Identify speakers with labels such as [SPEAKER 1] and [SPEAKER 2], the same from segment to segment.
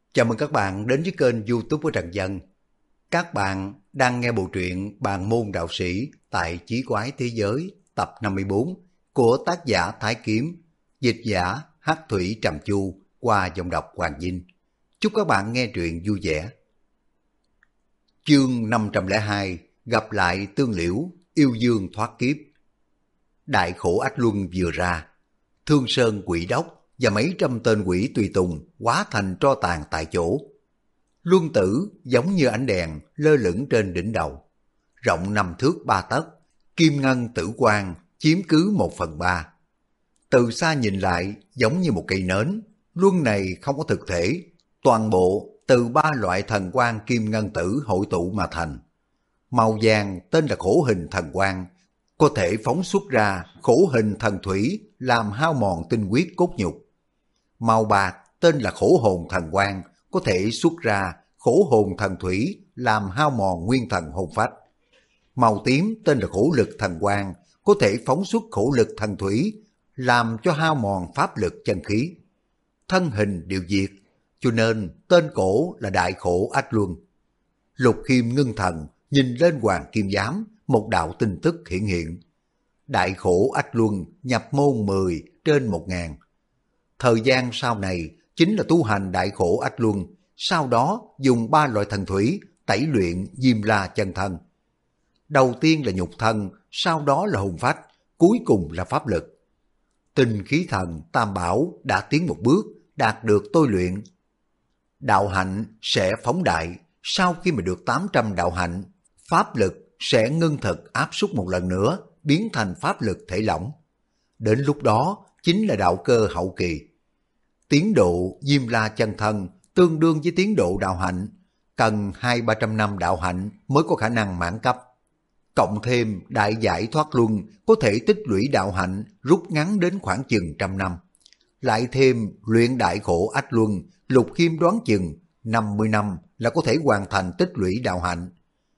[SPEAKER 1] Chào mừng các bạn đến với kênh YouTube của Trần Dân. Các bạn đang nghe bộ truyện Bàn môn đạo sĩ tại Chí quái thế giới tập 54 của tác giả Thái Kiếm, dịch giả Hắc Thủy Trầm Chu qua giọng đọc Hoàng Vinh. Chúc các bạn nghe truyện vui vẻ. Chương 502 gặp lại Tương Liễu, yêu dương thoát kiếp. Đại khổ ách luân vừa ra, Thương Sơn Quỷ Đốc và mấy trăm tên quỷ tùy tùng hóa thành tro tàn tại chỗ. Luân tử giống như ánh đèn lơ lửng trên đỉnh đầu, rộng 5 thước 3 tấc, kim ngân tử quang chiếm cứ 1/3. Từ xa nhìn lại giống như một cây nến, luân này không có thực thể, toàn bộ từ 3 loại thần quang kim ngân tử hội tụ mà thành. Màu vàng tên là khổ hình thần quang, có thể phóng xuất ra khổ hình thần thủy làm hao mòn tinh huyết cốt nhục. Màu bạc tên là khổ hồn thần quang, có thể xuất ra khổ hồn thần thủy làm hao mòn nguyên thần hồn phách. Màu tím tên là khổ lực thần quang, có thể phóng xuất khổ lực thần thủy làm cho hao mòn pháp lực chân khí. Thân hình đều diệt, cho nên tên cổ là đại khổ ách luân. Lục Khiêm ngưng thần nhìn lên hoàng kim giám, một đạo tin tức hiện hiện. Đại khổ ách luân nhập môn 10 trên 1000. Thời gian sau này chính là tu hành đại khổ ách luân, sau đó dùng 3 loại thần thủy tẩy luyện Diêm La chân thân. Đầu tiên là nhục thân, sau đó là hồn phách, cuối cùng là pháp lực. Tinh khí thần tam bảo đã tiến một bước, đạt được tôi luyện. Đạo hạnh sẽ phóng đại, sau khi mà được 800 đạo hạnh, pháp lực sẽ ngưng thực áp suất một lần nữa, biến thành pháp lực thể lỏng. Đến lúc đó chính là đạo cơ hậu kỳ. Tiến độ Diêm La chân thân tương đương với tiến độ đạo hạnh, cần 200-300 năm đạo hạnh mới có khả năng mãn cấp. Cộng thêm đại giải thoát luân có thể tích lũy đạo hạnh rút ngắn đến khoảng chừng 100 năm. Lại thêm luyện đại khổ ách luân, Lục Khiêm đoán chừng 50 năm là có thể hoàn thành tích lũy đạo hạnh.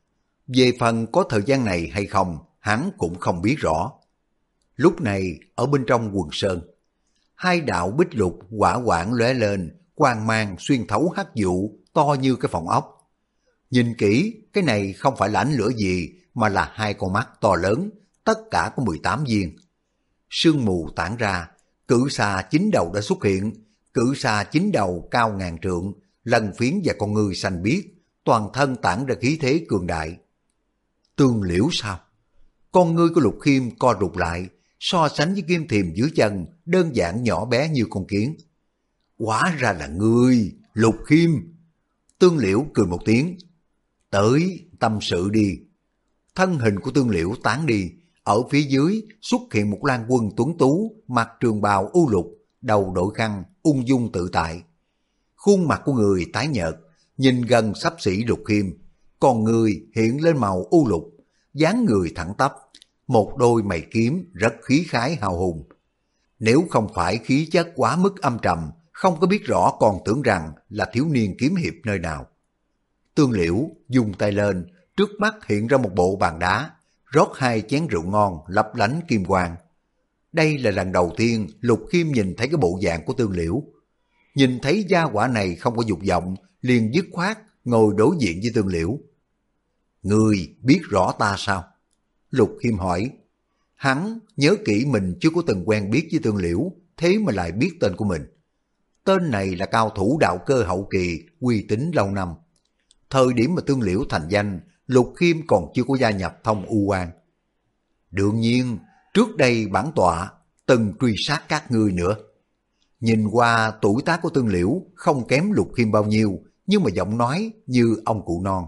[SPEAKER 1] Về phần có thời gian này hay không, hắn cũng không biết rõ. Lúc này ở bên trong quần sơn, 2 đạo bích lục hỏa quang lóe lên, quang mang xuyên thấu hắc vụ to như cái phòng ốc. Nhìn kỹ, cái này không phải là ánh lửa gì, mà là 2 con mắt to lớn, tất cả có 18 viên. Sương mù tản ra, cự xà 9 đầu đã xuất hiện. Cự xà 9 đầu cao ngàn trượng, lân phiến và con ngươi xanh biếc, toàn thân tản ra khí thế cường đại. Tương Liễu sao? Con ngươi của Lục Khiêm co rụt lại, so sánh với kim thiềm dưới chân, đơn giản nhỏ bé như con kiến. Hóa ra là ngươi, Lục Khiêm. Tương Liễu cười một tiếng. Tới, tâm sự đi. Thân hình của Tương Liễu tán đi, ở phía dưới xuất hiện một lang quân tuấn tú, mặc trường bào u lục, đầu đội khăn, ung dung tự tại. Khuôn mặt của người tái nhợt, nhìn gần xấp xỉ Lục Khiêm, còn người hiện lên màu u lục, dáng người thẳng tắp, một đôi mày kiếm rất khí khái hào hùng. Nếu không phải khí chất quá mức âm trầm, không có biết rõ còn tưởng rằng là thiếu niên kiếm hiệp nơi nào. Tương Liễu dùng tay lên, trước mắt hiện ra một bộ bàn đá, rót 2 chén rượu ngon lấp lánh kim quang. Đây là lần đầu tiên Lục Khiêm nhìn thấy cái bộ dạng của Tương Liễu. Nhìn thấy gia hỏa này không có dục vọng, liền dứt khoát ngồi đối diện với Tương Liễu. Ngươi biết rõ ta sao? Lục Khiêm hỏi. Hắn nhớ kỹ mình chưa có từng quen biết với Tương Liễu, thế mà lại biết tên của mình. Tên này là cao thủ đạo cơ hậu kỳ, uy tín lâu năm. Thời điểm mà Tương Liễu thành danh, Lục Khiêm còn chưa có gia nhập Thông U Quan. Đương nhiên, trước đây bản tọa từng truy sát các ngươi nữa. Nhìn qua tuổi tác của Tương Liễu không kém Lục Khiêm bao nhiêu, nhưng mà giọng nói như ông cụ non.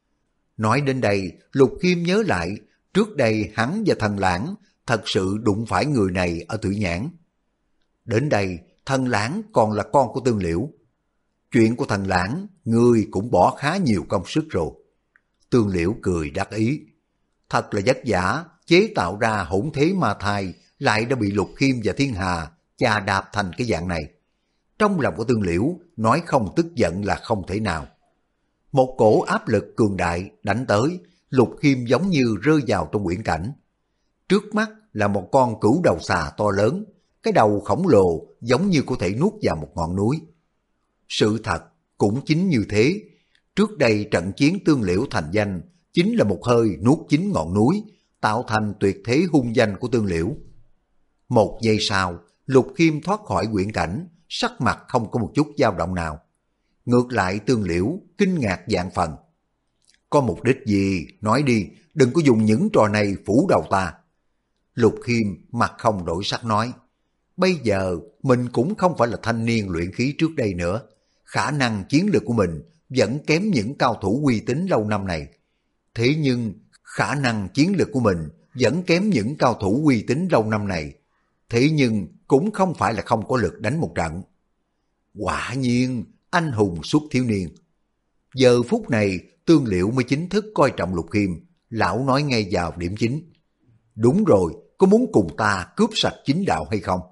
[SPEAKER 1] Nói đến đây, Lục Khiêm nhớ lại, trước đây hắn và Thần Lãng thật sự đụng phải người này ở Tử Nhãn. Đến đây, Thần Lãng còn là con của Tương Liễu. Chuyện của Thần Lãng, ngươi cũng bỏ khá nhiều công sức rồi. Tương Liễu cười đắc ý. Thật là vất vả, chế tạo ra hỗn thế ma thai, lại đã bị Lục Khiêm và Thiên Hà chà đạp thành cái dạng này. Trong lòng của Tương Liễu, nói không tức giận là không thể nào. Một cổ áp lực cường đại đánh tới, Lục Khiêm giống như rơi vào trong quyển cảnh. Trước mắt là một con cửu đầu xà to lớn, cái đầu khổng lồ giống như có thể nuốt vào một ngọn núi. Sự thật cũng chính như thế. Trước đây trận chiến Tương Liễu thành danh chính là một hơi nuốt chín ngọn núi, tạo thành tuyệt thế hung danh của Tương Liễu. Một giây sau, Lục Khiêm thoát khỏi quyển cảnh, sắc mặt không có một chút dao động nào. Ngược lại Tương Liễu kinh ngạc vạn phần. Có mục đích gì? Nói đi, đừng có dùng những trò này phủ đầu ta. Lục Khiêm mặt không đổi sắc nói, bây giờ mình cũng không phải là thanh niên luyện khí trước đây nữa. Khả năng chiến lược của mình vẫn kém những cao thủ uy tín lâu năm này. Thế nhưng khả năng chiến lược của mình vẫn kém những cao thủ uy tín lâu năm này. Thế nhưng cũng không phải là không có lực đánh một trận. Quả nhiên anh hùng xuất thiếu niên. Giờ phút này Tương Liễu mới chính thức coi trọng Lục Khiêm. Lão nói ngay vào điểm chính. Đúng rồi, có muốn cùng ta cướp sạch chính đạo hay không?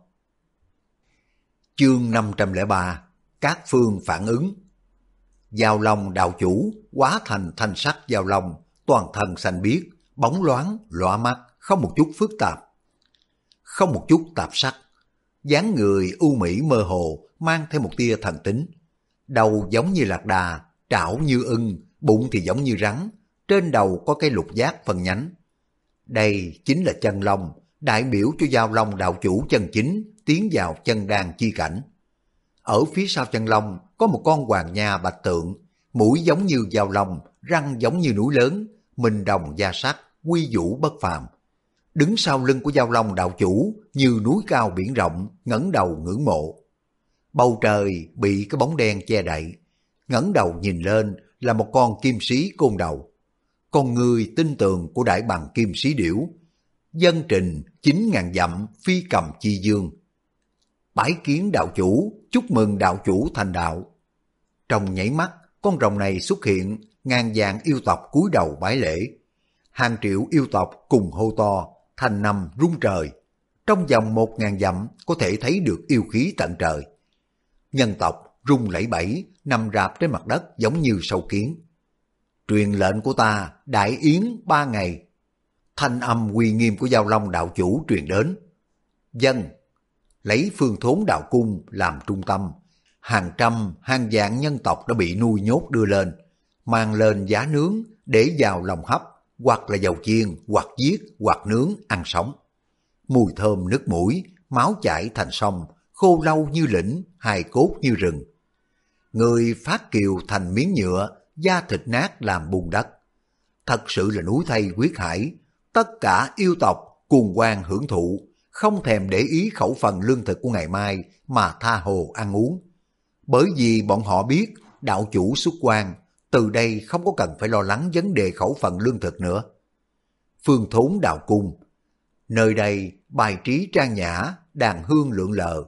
[SPEAKER 1] Chương 503, các phương phản ứng. Giao Long đạo chủ hóa thành thanh sắc giao long, toàn thân xanh biếc, bóng loáng, lóa mắt, không một chút phức tạp, không một chút tạp sắc. Dáng người ưu mỹ mơ hồ, mang theo một tia thần tính. Đầu giống như lạc đà, trảo như ưng, bụng thì giống như rắn, trên đầu có cái lục giác phân nhánh. Đây chính là chân long, đại biểu cho Giao Long đạo chủ chân chính tiến vào chân đan chi cảnh. Ở phía sau chân long có một con hoàng nha bạch tượng, mũi giống như dao long, răng giống như núi lớn, minh đồng da sắc, quy vũ bất phàm. Đứng sau lưng của Giao Long đạo chủ như núi cao biển rộng, ngẩng đầu ngưỡng mộ. Bầu trời bị cái bóng đen che đậy, ngẩng đầu nhìn lên là một con kim sĩ côn đầu. Con người tinh tường của đại bằng kim sĩ điểu, dân trình 9.000 dặm phi cầm chi dương. Bái kiến đạo chủ, chúc mừng đạo chủ thành đạo. Trong nháy mắt, con rồng này xuất hiện, ngàn vạn yêu tộc cúi đầu bái lễ. Hàng triệu yêu tộc cùng hô to, thành nằm rung trời. Trong vòng 1.000 dặm có thể thấy được yêu khí tận trời. Nhân tộc rung lẩy bẩy, nằm rạp trên mặt đất giống như sâu kiến. Truyền lệnh của ta, đại yến 3 ngày. Thanh âm uy nghiêm của Giao Long đạo chủ truyền đến. Dân, lấy Phương Thốn đạo cung làm trung tâm, hàng trăm hàng vạn nhân tộc đã bị nuôi nhốt đưa lên, mang lên giá nướng để vào lòng hấp, hoặc là dầu chiên, hoặc giết, hoặc nướng ăn sống. Mùi thơm nước mũi, máu chảy thành sông, khô lâu như lĩnh, hài cốt như rừng. Người phát kiều thành miếng nhựa, da thịt nát làm bùn đất. Thật sự là núi thây huyết hải, tất cả yêu tộc cuồng hoan hưởng thụ, không thèm để ý khẩu phần lương thực của ngày mai mà tha hồ ăn uống. Bởi vì bọn họ biết đạo chủ xuất quan, từ đây không có cần phải lo lắng vấn đề khẩu phần lương thực nữa. Phương Thốn đạo cung, nơi đây bài trí trang nhã, đàn hương lượn lờ,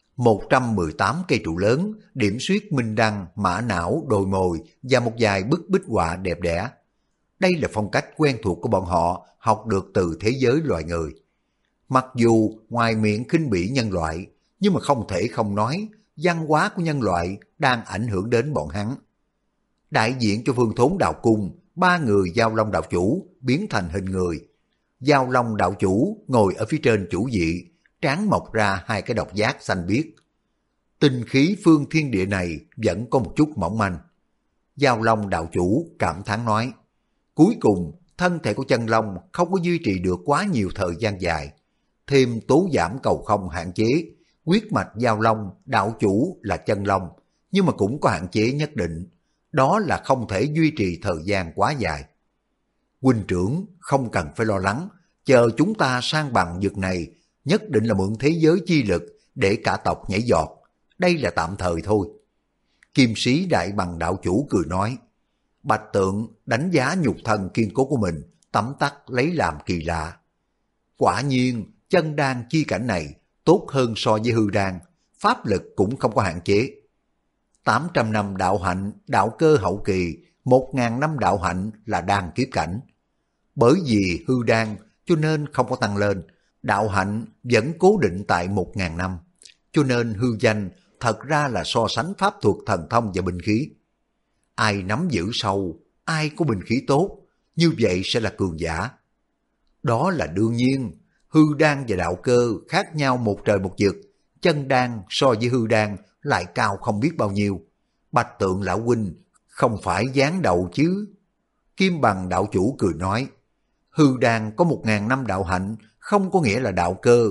[SPEAKER 1] 118 cây trụ lớn, điểm xuyết minh đăng, mã não, đồi mồi và một vài bức bích họa đẹp đẽ. Đây là phong cách quen thuộc của bọn họ, học được từ thế giới loài người. Mặc dù ngoài miệng khinh bỉ nhân loại, nhưng mà không thể không nói, văn hóa của nhân loại đang ảnh hưởng đến bọn hắn. Đại diện cho Phương Thốn đạo cung, 3 người Giao Long đạo chủ biến thành hình người. Giao Long đạo chủ ngồi ở phía trên chủ vị, trán mọc ra 2 cái độc giác xanh biếc. Tinh khí phương thiên địa này vẫn có một chút mỏng manh. Giao Long đạo chủ cảm thán nói, cuối cùng thân thể của chân long không có duy trì được quá nhiều thời gian dài, thêm tố giảm cầu không hạn chế. Huyết mạch Giao Long đạo chủ là chân long, nhưng mà cũng có hạn chế nhất định, đó là không thể duy trì thời gian quá dài. Huynh trưởng không cần phải lo lắng, chờ chúng ta sang bằng vực này, nhất định là mượn thế giới chi lực để cả tộc nhảy giọt, đây là tạm thời thôi. Kim sĩ đại bằng đạo chủ cười nói, Bạch Tượng đánh giá nhục thân kiên cố của mình, tấm tắc lấy làm kỳ lạ. Quả nhiên chân đan chi cảnh này tốt hơn so với hư đan, pháp lực cũng không có hạn chế. 800 năm đạo hạnh, đạo cơ hậu kỳ, 1.000 năm đạo hạnh là đan kiếp cảnh. Bởi vì hư đan cho nên không có tăng lên, đạo hạnh vẫn cố định tại 1.000 năm, cho nên hư danh thật ra là so sánh pháp thuật thần thông và binh khí. Ai nắm giữ sâu, ai có binh khí tốt, như vậy sẽ là cường giả. Đó là đương nhiên, hư đan và đạo cơ khác nhau một trời một vực, chân đan so với hư đan lại cao không biết bao nhiêu. Bạch Tượng lão huynh, không phải giáng đầu chứ? Kim Bằng đạo chủ cười nói, hư đan có 1.000 năm đạo hạnh, không có nghĩa là đạo cơ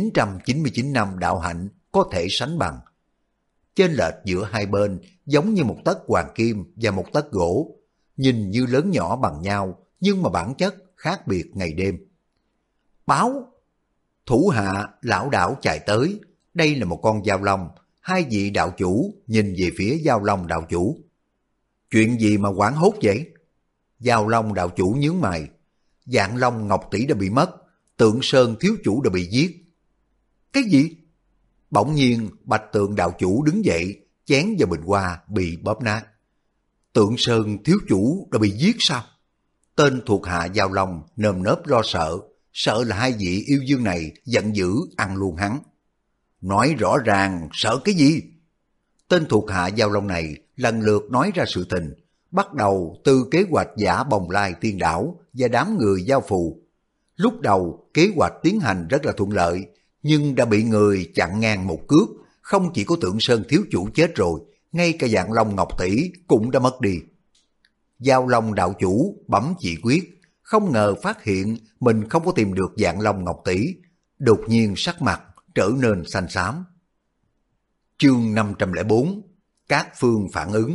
[SPEAKER 1] 999 năm đạo hạnh có thể sánh bằng. Chênh lệch giữa hai bên giống như một tấc hoàng kim và một tấc gỗ, nhìn như lớn nhỏ bằng nhau, nhưng mà bản chất khác biệt ngày đêm. Báo! Thủ hạ lão đảo chạy tới, đây là một con dao long. Hai vị đạo chủ nhìn về phía Dao Long đạo chủ. Chuyện gì mà hoảng hốt vậy? Dao Long đạo chủ nhướng mày. Dạng Long Ngọc Tỷ đã bị mất, Tượng Sơn thiếu chủ đã bị giết. Cái gì? Bỗng nhiên Bạch Tượng đạo chủ đứng dậy, chén và bình hoa bị bóp nát. Tượng Sơn thiếu chủ đã bị giết sao? Tên thuộc hạ Dao Long nơm nớp lo sợ, sợ là hai vị yêu dương này giận dữ ăn luôn hắn. Nói rõ ràng, sợ cái gì? Tên thuộc hạ Dao Long này lần lượt nói ra sự tình, bắt đầu từ kế hoạch giả Bồng Lai Tiên Đảo và đám người giao phù. Lúc đầu kế hoạch tiến hành rất là thuận lợi, nhưng đã bị người chặn ngang một cước, không chỉ có Tượng Sơn thiếu chủ chết rồi, ngay cả Dạng Long Ngọc Tỷ cũng đã mất đi. Dao Long đạo chủ bấm chỉ quyết, không ngờ phát hiện mình không có tìm được Dạng Long Ngọc Tỷ, đột nhiên sắc mặt trở nên xanh xám. Chương 504 Các phương phản ứng.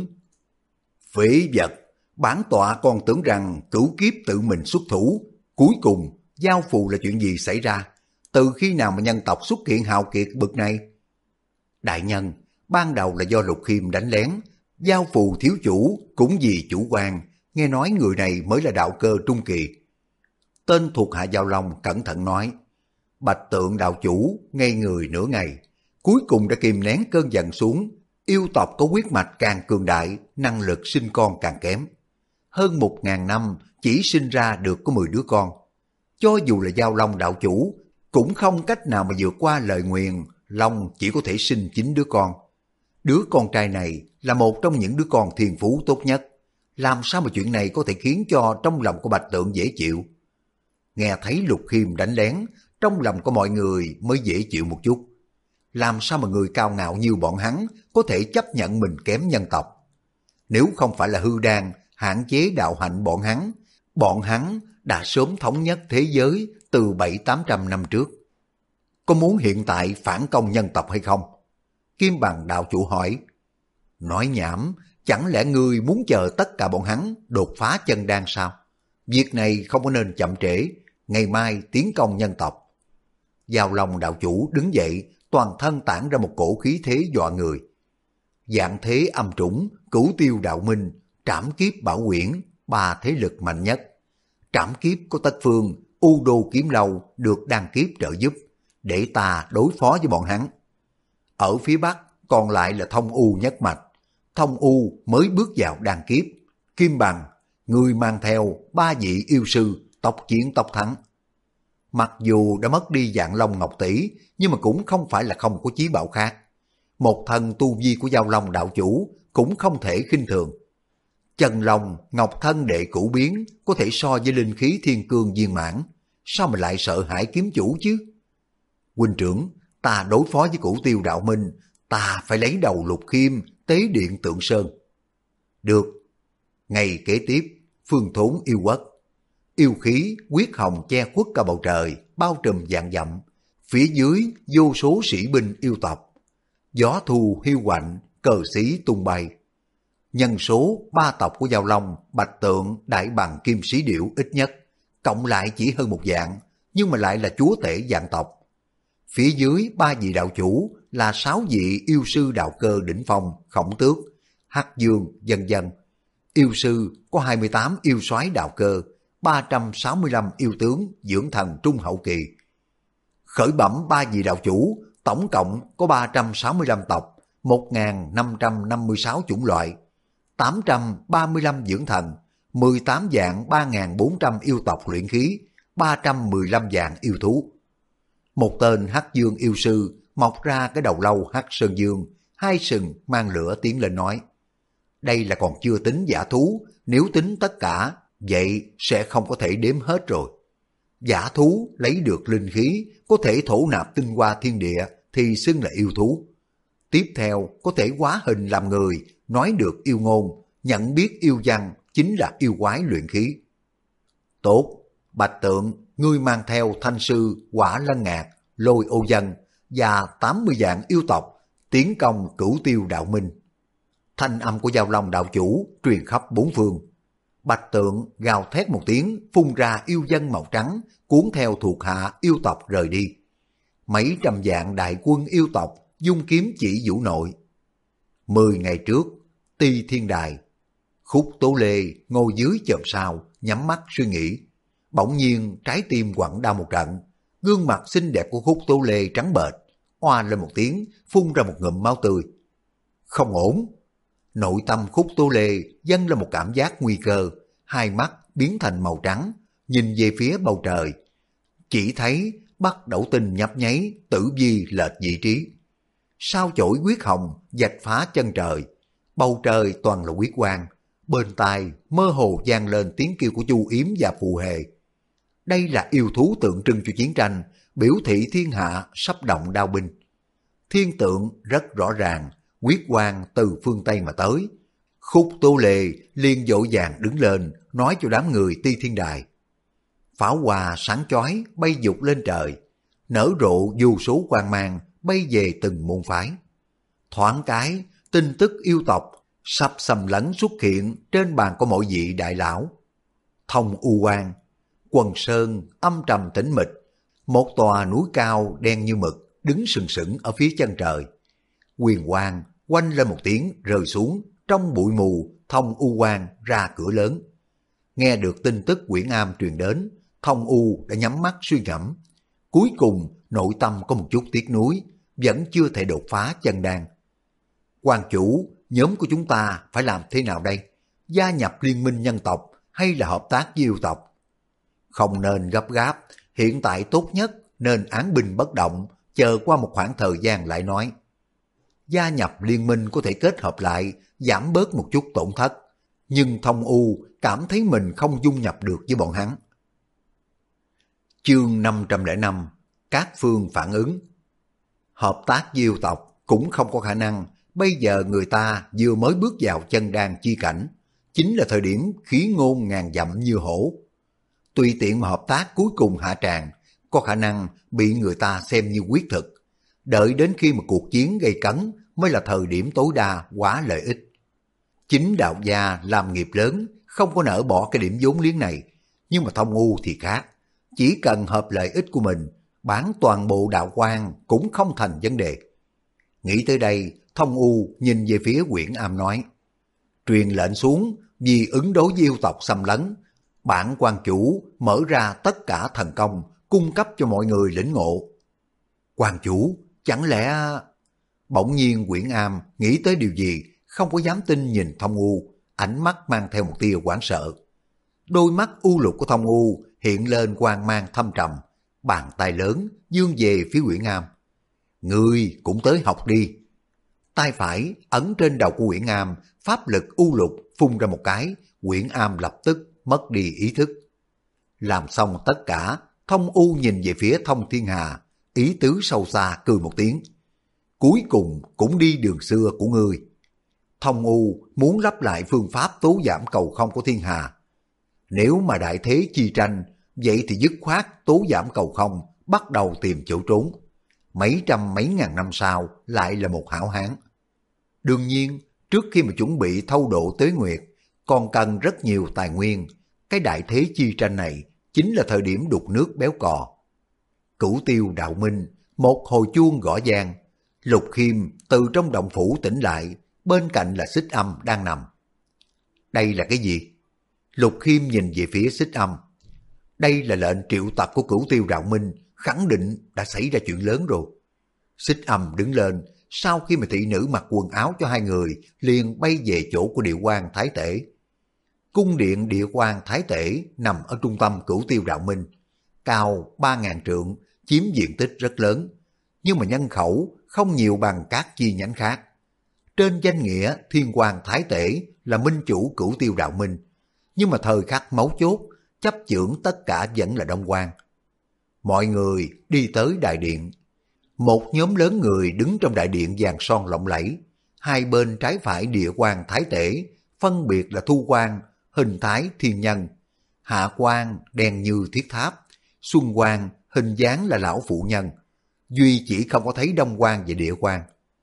[SPEAKER 1] Phế vật, bản tọa còn tưởng rằng cửu kiếp tự mình xuất thủ, cuối cùng giao phù là chuyện gì xảy ra? Từ khi nào mà nhân tộc xuất hiện hào kiệt bực này? Đại nhân, ban đầu là do Lục Khiêm đánh lén, giao phù thiếu chủ cũng vì chủ quan, nghe nói người này mới là đạo cơ trung kỳ. Tên thuộc hạ Dao Long cẩn thận nói. Bạch Tượng đạo chủ ngây người nửa ngày, cuối cùng đã kìm nén cơn giận xuống. Yêu tộc có huyết mạch càng cường đại, năng lực sinh con càng kém. Hơn 1.000 năm chỉ sinh ra được có 10 đứa con. Cho dù là Dao Long đạo chủ, cũng không cách nào mà vượt qua lời nguyền, Long chỉ có thể sinh 9 đứa con. Đứa con trai này là một trong những đứa con thiên phú tốt nhất. Làm sao mà chuyện này có thể khiến cho trong lòng của Bạch Tượng dễ chịu? Nghe thấy Lục Khiêm đánh lén, trong lòng của mọi người mới dễ chịu một chút. Làm sao mà người cao ngạo như bọn hắn có thể chấp nhận mình kém nhân tộc? Nếu không phải là hư đan hạn chế đạo hạnh bọn hắn đã sớm thống nhất thế giới từ 700-800 năm trước. Có muốn hiện tại phản công nhân tộc hay không? Kim Bằng đạo chủ hỏi. Nói nhảm, chẳng lẽ ngươi muốn chờ tất cả bọn hắn đột phá chân đan sao? Việc này không có nên chậm trễ, ngày mai tiến công nhân tộc. Dao Long đạo chủ đứng dậy, toàn thân tản ra một cổ khí thế dọa người. Dạng thế âm trũng, Cửu Tiêu đạo minh, Trảm Kiếp Bảo Quyển, ba thế lực mạnh nhất. Trảm Kiếp có Tất Phương, U Đô Kiếm Lâu được Đan Kiếp trợ giúp, để ta đối phó với bọn hắn. Ở phía Bắc còn lại là Thông U nhất mạch. Thông U mới bước vào Đan Kiếp. Kim Bằng, người mang theo 3 vị yêu sư, tốc chiến tốc thắng. Mặc dù đã mất đi Dạng Long Ngọc Tỷ, nhưng mà cũng không phải là không có chí bảo khác. Một thần tu vi của Dao Long đạo chủ cũng không thể khinh thường. Chân Long, Ngọc Thân Đệ Cửu Biến có thể so với linh khí thiên cương viên mãn, sao mà lại sợ hãi kiếm chủ chứ? Huynh trưởng, ta đối phó với Cửu Tiêu đạo minh, ta phải lấy đầu Lục Khiêm, tế điện Tượng Sơn. Được. Ngày kế tiếp, phương thốn yêu quốc. Yêu khí, huyết hồng che khuất cả bầu trời, bao trùm vạn dặm. Phía dưới, vô số sĩ binh yêu tộc. Gió thu hiu quạnh, cờ xí tung bay. Nhân số 3 tộc của Dao Long, Bạch Tượng, Đại Bằng, Kim Sĩ Điểu ít nhất, cộng lại chỉ hơn 1 vạn, nhưng mà lại là chúa tể vạn tộc. Phía dưới 3 vị đạo chủ là 6 vị yêu sư đạo cơ đỉnh phong, Khổng Tước, Hắc Dương, vân vân. Yêu sư có 28 yêu soái đạo cơ, 365 yêu tướng dưỡng thần trung hậu kỳ. Khởi bẩm 3 vị đạo chủ, tổng cộng có 365 tộc, 1.556 chủng loại, 835 dưỡng thần, 18 vạn 3.400 yêu tộc luyện khí, 315 vạn yêu thú. Một tên Hắc Dương yêu sư mọc ra cái đầu lâu Hắc Sơn Dương, 2 sừng mang lửa tiến lên nói. Đây là còn chưa tính giả thú, nếu tính tất cả, vậy sẽ không có thể đếm hết rồi. Giả thú lấy được linh khí, có thể thổ nạp tinh hoa thiên địa thì xưng là yêu thú. Tiếp theo có thể hóa hình làm người, nói được yêu ngôn, nhận biết yêu văn chính là yêu quái luyện khí. Tốt, Bạch Tượng, ngươi mang theo Thanh Sư, Quả Lân Ngạc, Lôi Ô Dân và 80 vạn yêu tộc tiến công Cửu Tiêu Đạo Minh. Thanh âm của Giao Long đạo chủ truyền khắp bốn phương. Bạch Tượng gào thét một tiếng, phun ra yêu dân màu trắng, cuốn theo thuộc hạ yêu tộc rời đi. Mấy trăm vạn đại quân yêu tộc dung kiếm chỉ Vũ Nội. 10 ngày trước, Ti Thiên Đài, Khúc Tố Lê ngồi dưới chòm sao, nhắm mắt suy nghĩ. Bỗng nhiên trái tim quặn đau một trận, gương mặt xinh đẹp của Khúc Tố Lê trắng bệch, oa lên một tiếng, phun ra một ngụm máu tươi. Không ổn. Nội tâm Khúc Tố Lê dâng lên một cảm giác nguy cơ, hai mắt biến thành màu trắng, nhìn về phía bầu trời. Chỉ thấy Bắc Đẩu Tinh nhấp nháy, tử vi lệch vị trí. Sao chổi huyết hồng vạch phá chân trời, bầu trời toàn là huyết quang. Bên tai mơ hồ vang lên tiếng kêu của Chu Yếm và Phù Hề. Đây là yêu thú tượng trưng cho chiến tranh, biểu thị thiên hạ sắp động đao binh. Thiên tượng rất rõ ràng, huyết quang từ phương Tây mà tới. Khúc Tố Lê liền vội vàng đứng lên, nói cho đám người Ti Thiên Đài. Pháo hoa sáng chói bay vụt lên trời, nở rộ vô số quang mang bay về từng môn phái. Thoáng cái, tin tức yêu tộc sắp xâm lấn xuất hiện trên bàn của mỗi vị đại lão. Thông U Quan, Quần Sơn âm trầm tĩnh mịch, một tòa núi cao đen như mực đứng sừng sững ở phía chân trời. Huyền quang oanh lên một tiếng rơi xuống, trong bụi mù Thông U Quan ra cửa lớn. Nghe được tin tức Uyển Am truyền đến, Thông U đã nhắm mắt suy ngẫm. Cuối cùng nội tâm có một chút tiếc nuối, vẫn chưa thể đột phá chân đan. Quan chủ, nhóm của chúng ta phải làm thế nào đây? Gia nhập liên minh nhân tộc hay là hợp tác với yêu tộc? Không nên gấp gáp, hiện tại tốt nhất nên án binh bất động, chờ qua một khoảng thời gian lại nói. Gia nhập liên minh có thể kết hợp lại, giảm bớt một chút tổn thất, nhưng Thông U cảm thấy mình không dung nhập được với bọn hắn. Chương 505, các phương phản ứng. Hợp tác với yêu tộc cũng không có khả năng, bây giờ người ta vừa mới bước vào chân đan chi cảnh, chính là thời điểm khí ngôn ngàn dặm như hổ. Tùy tiện mà hợp tác cuối cùng hạ tràng, có khả năng bị người ta xem như quyết thực. Đợi đến khi mà cuộc chiến gây cấn mới là thời điểm tối đa quá lợi ích. Chính đạo gia làm nghiệp lớn, không có nỡ bỏ cái điểm vốn liếng này, nhưng mà Thông U thì khác. Chỉ cần hợp lợi ích của mình, bán toàn bộ đạo quan cũng không thành vấn đề. Nghĩ tới đây, Thông U nhìn về phía Uyển Am nói, truyền lệnh xuống, vì ứng đối với yêu tộc xâm lấn, bản quan chủ mở ra tất cả thần công, cung cấp cho mọi người lĩnh ngộ. Quan chủ, chẳng lẽ... Bỗng nhiên Uyển Am nghĩ tới điều gì, không có dám tin nhìn Thông U, ánh mắt mang theo một tia hoảng sợ. Đôi mắt u lục của Thông U hiện lên quang mang thâm trầm, bàn tay lớn vươn về phía Uyển Am. Ngươi cũng tới học đi. Tay phải ấn trên đầu của Uyển Am, pháp lực u lục phun ra một cái, Uyển Am lập tức mất đi ý thức. Làm xong tất cả, Thông U nhìn về phía Thông Thiên Hà, ý tứ sâu xa cười một tiếng. Cuối cùng cũng đi đường xưa của ngươi. Thông U muốn lắp lại phương pháp tố giảm cầu không của Thiên Hà. Nếu mà đại thế chi tranh, vậy thì dứt khoát tố giảm cầu không, bắt đầu tìm chỗ trốn. Mấy trăm mấy ngàn năm sau lại là một hảo hán. Đương nhiên, trước khi mà chuẩn bị thâu độ tuế nguyệt, còn cần rất nhiều tài nguyên. Cái đại thế chi tranh này chính là thời điểm đục nước béo cò. Cửu Tiêu Đạo Minh, một hồi chuông gõ vang. Lục Khiêm từ trong động phủ tỉnh lại, bên cạnh là Xích Âm đang nằm. Đây là cái gì? Lục Khiêm nhìn về phía Xích Âm. Đây là lệnh triệu tập của Cửu Tiêu Đạo Minh, khẳng định đã xảy ra chuyện lớn rồi. Xích Âm đứng lên, sau khi mà thị nữ mặc quần áo cho hai người, liền bay về chỗ của Địa Quan Thái Tể. Cung điện Địa Quan Thái Tể nằm ở trung tâm Cửu Tiêu Đạo Minh, cao 3.000 trượng, chiếm diện tích rất lớn, nhưng mà nhân khẩu không nhiều bằng các chi nhánh khác. Trên danh nghĩa Thiên Quan Thái Tể là minh chủ Cửu Tiêu Đạo Minh, nhưng mà thời khắc mấu chốt, chấp chưởng tất cả vẫn là Đông Quan. Mọi người đi tới đại điện. Một nhóm lớn người đứng trong đại điện vàng son lộng lẫy. hai bên trái phải địa quan thái tể, phân biệt là Thu Quan, hình thái thiên nhân, Hạ Quan đen như thiết tháp, Xuân Quan hình dáng là lão phụ nhân, duy chỉ không có thấy Đông Quan và Địa Quan.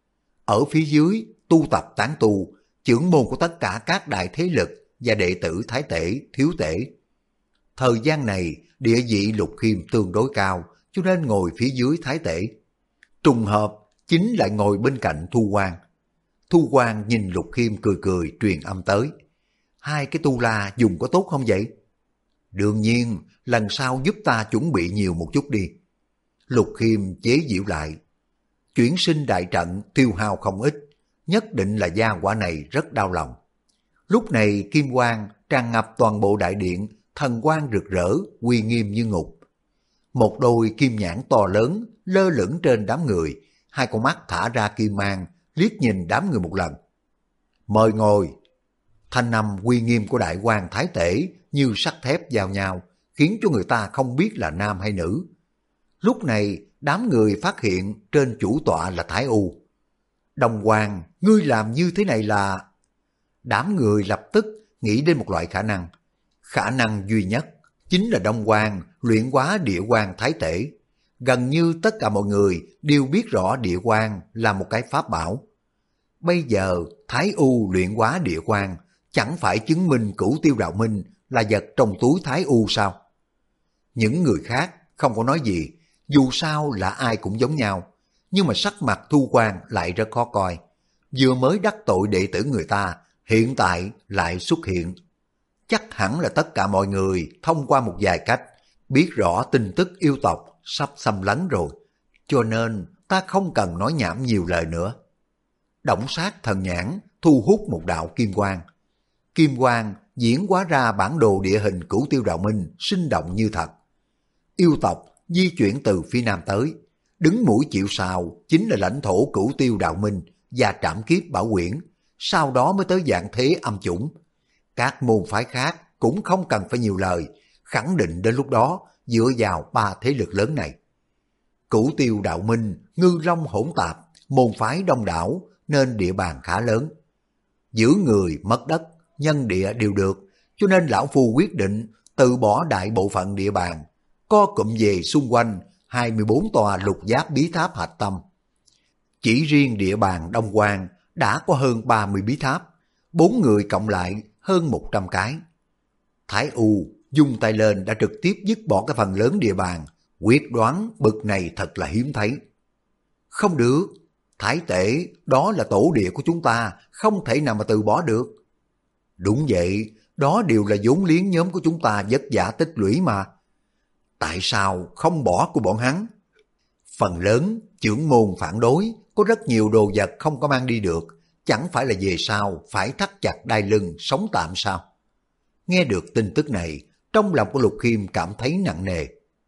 [SPEAKER 1] Ở phía dưới tu tập tán tu, trưởng môn của tất cả các đại thế lực và đệ tử thái tể, thiếu tể. Thời gian này địa vị Lục Khiêm tương đối cao, cho nên ngồi phía dưới thái tể. Trùng hợp chính lại ngồi bên cạnh Thu Quan. Thu Quan nhìn Lục Khiêm cười cười truyền âm tới. Hai cái tu la dùng có tốt không vậy? Đương nhiên, lần sau giúp ta chuẩn bị nhiều một chút đi. Lục Khiêm chế giễu lại. Chuyển sinh đại trận tiêu hao không ít, nhất định là gia quả này rất đau lòng. Lúc này kim quang tràn ngập toàn bộ đại điện, thần quang rực rỡ, uy nghiêm như ngục. Một đôi kim nhãn to lớn lơ lửng trên đám người, hai con mắt thả ra kim mang, liếc nhìn đám người một lần. Mời ngồi. Thanh âm uy nghiêm của đại quan thái tể như sắt thép giao nhau, khiến cho người ta không biết là nam hay nữ. Lúc này đám người phát hiện trên chủ tọa là Thái U. Đồng Hoàng, ngươi làm như thế này là... Đám người lập tức nghĩ đến một loại khả năng. Khả năng duy nhất chính là Đông Hoàng luyện hóa địa quan thái tể. Gần như tất cả mọi người đều biết rõ địa quan là một cái pháp bảo. Bây giờ Thái U luyện hóa địa quan chẳng phải chứng minh Cửu Tiêu Đạo Minh là vật trong túi Thái U sao? Những người khác không có nói gì, dù sao là ai cũng giống nhau, nhưng mà sắc mặt Thu Quan lại rất khó coi. Vừa mới đắc tội đệ tử người ta, hiện tại lại xuất hiện. Chắc hẳn là tất cả mọi người thông qua một vài cách biết rõ tin tức yêu tộc sắp xâm lấn rồi, cho nên ta không cần nói nhảm nhiều lời nữa. Động sát thần nhãn thu hút một đạo kim quang. Kim quang diễn hóa ra bản đồ địa hình Cửu Tiêu Đạo Minh sinh động như thật. Yêu tộc di chuyển từ phía nam tới, đứng mũi chịu sào chính là lãnh thổ Cửu Tiêu Đạo Minh và Trảm Kiếp Bảo Quyển, sau đó mới tới dạng thế âm chủng. Các môn phái khác cũng không cần phải nhiều lời, khẳng định đến lúc đó dựa vào ba thế lực lớn này. Cửu Tiêu Đạo Minh, Ngư Long hỗn tạp, môn phái đông đảo nên địa bàn khá lớn. Giữ người mất đất, nhân địa đều được, cho nên lão phu quyết định từ bỏ đại bộ phận địa bàn, co cụm về xung quanh 24 tòa lục giáp bí tháp hạch tâm. Chỉ riêng địa bàn Đông Quan đã có hơn 30 bí tháp, 4 người cộng lại hơn 100 cái. Thái U dung tay lên đã trực tiếp dứt bỏ cái phần lớn địa bàn, quyết đoán bực này thật là hiếm thấy. Không được, Thái tể đó là tổ địa của chúng ta, không thể nào mà từ bỏ được. Đúng vậy, đó đều là vốn liếng nhóm của chúng ta vất vả tích lũy mà. Tại sao không bỏ của bọn hắn? Phần lớn trưởng môn phản đối, có rất nhiều đồ vật không có mang đi được, chẳng phải là về sau phải thắt chặt đai lưng sống tạm sao? Nghe được tin tức này, trong lòng của Lục Khiêm cảm thấy nặng nề.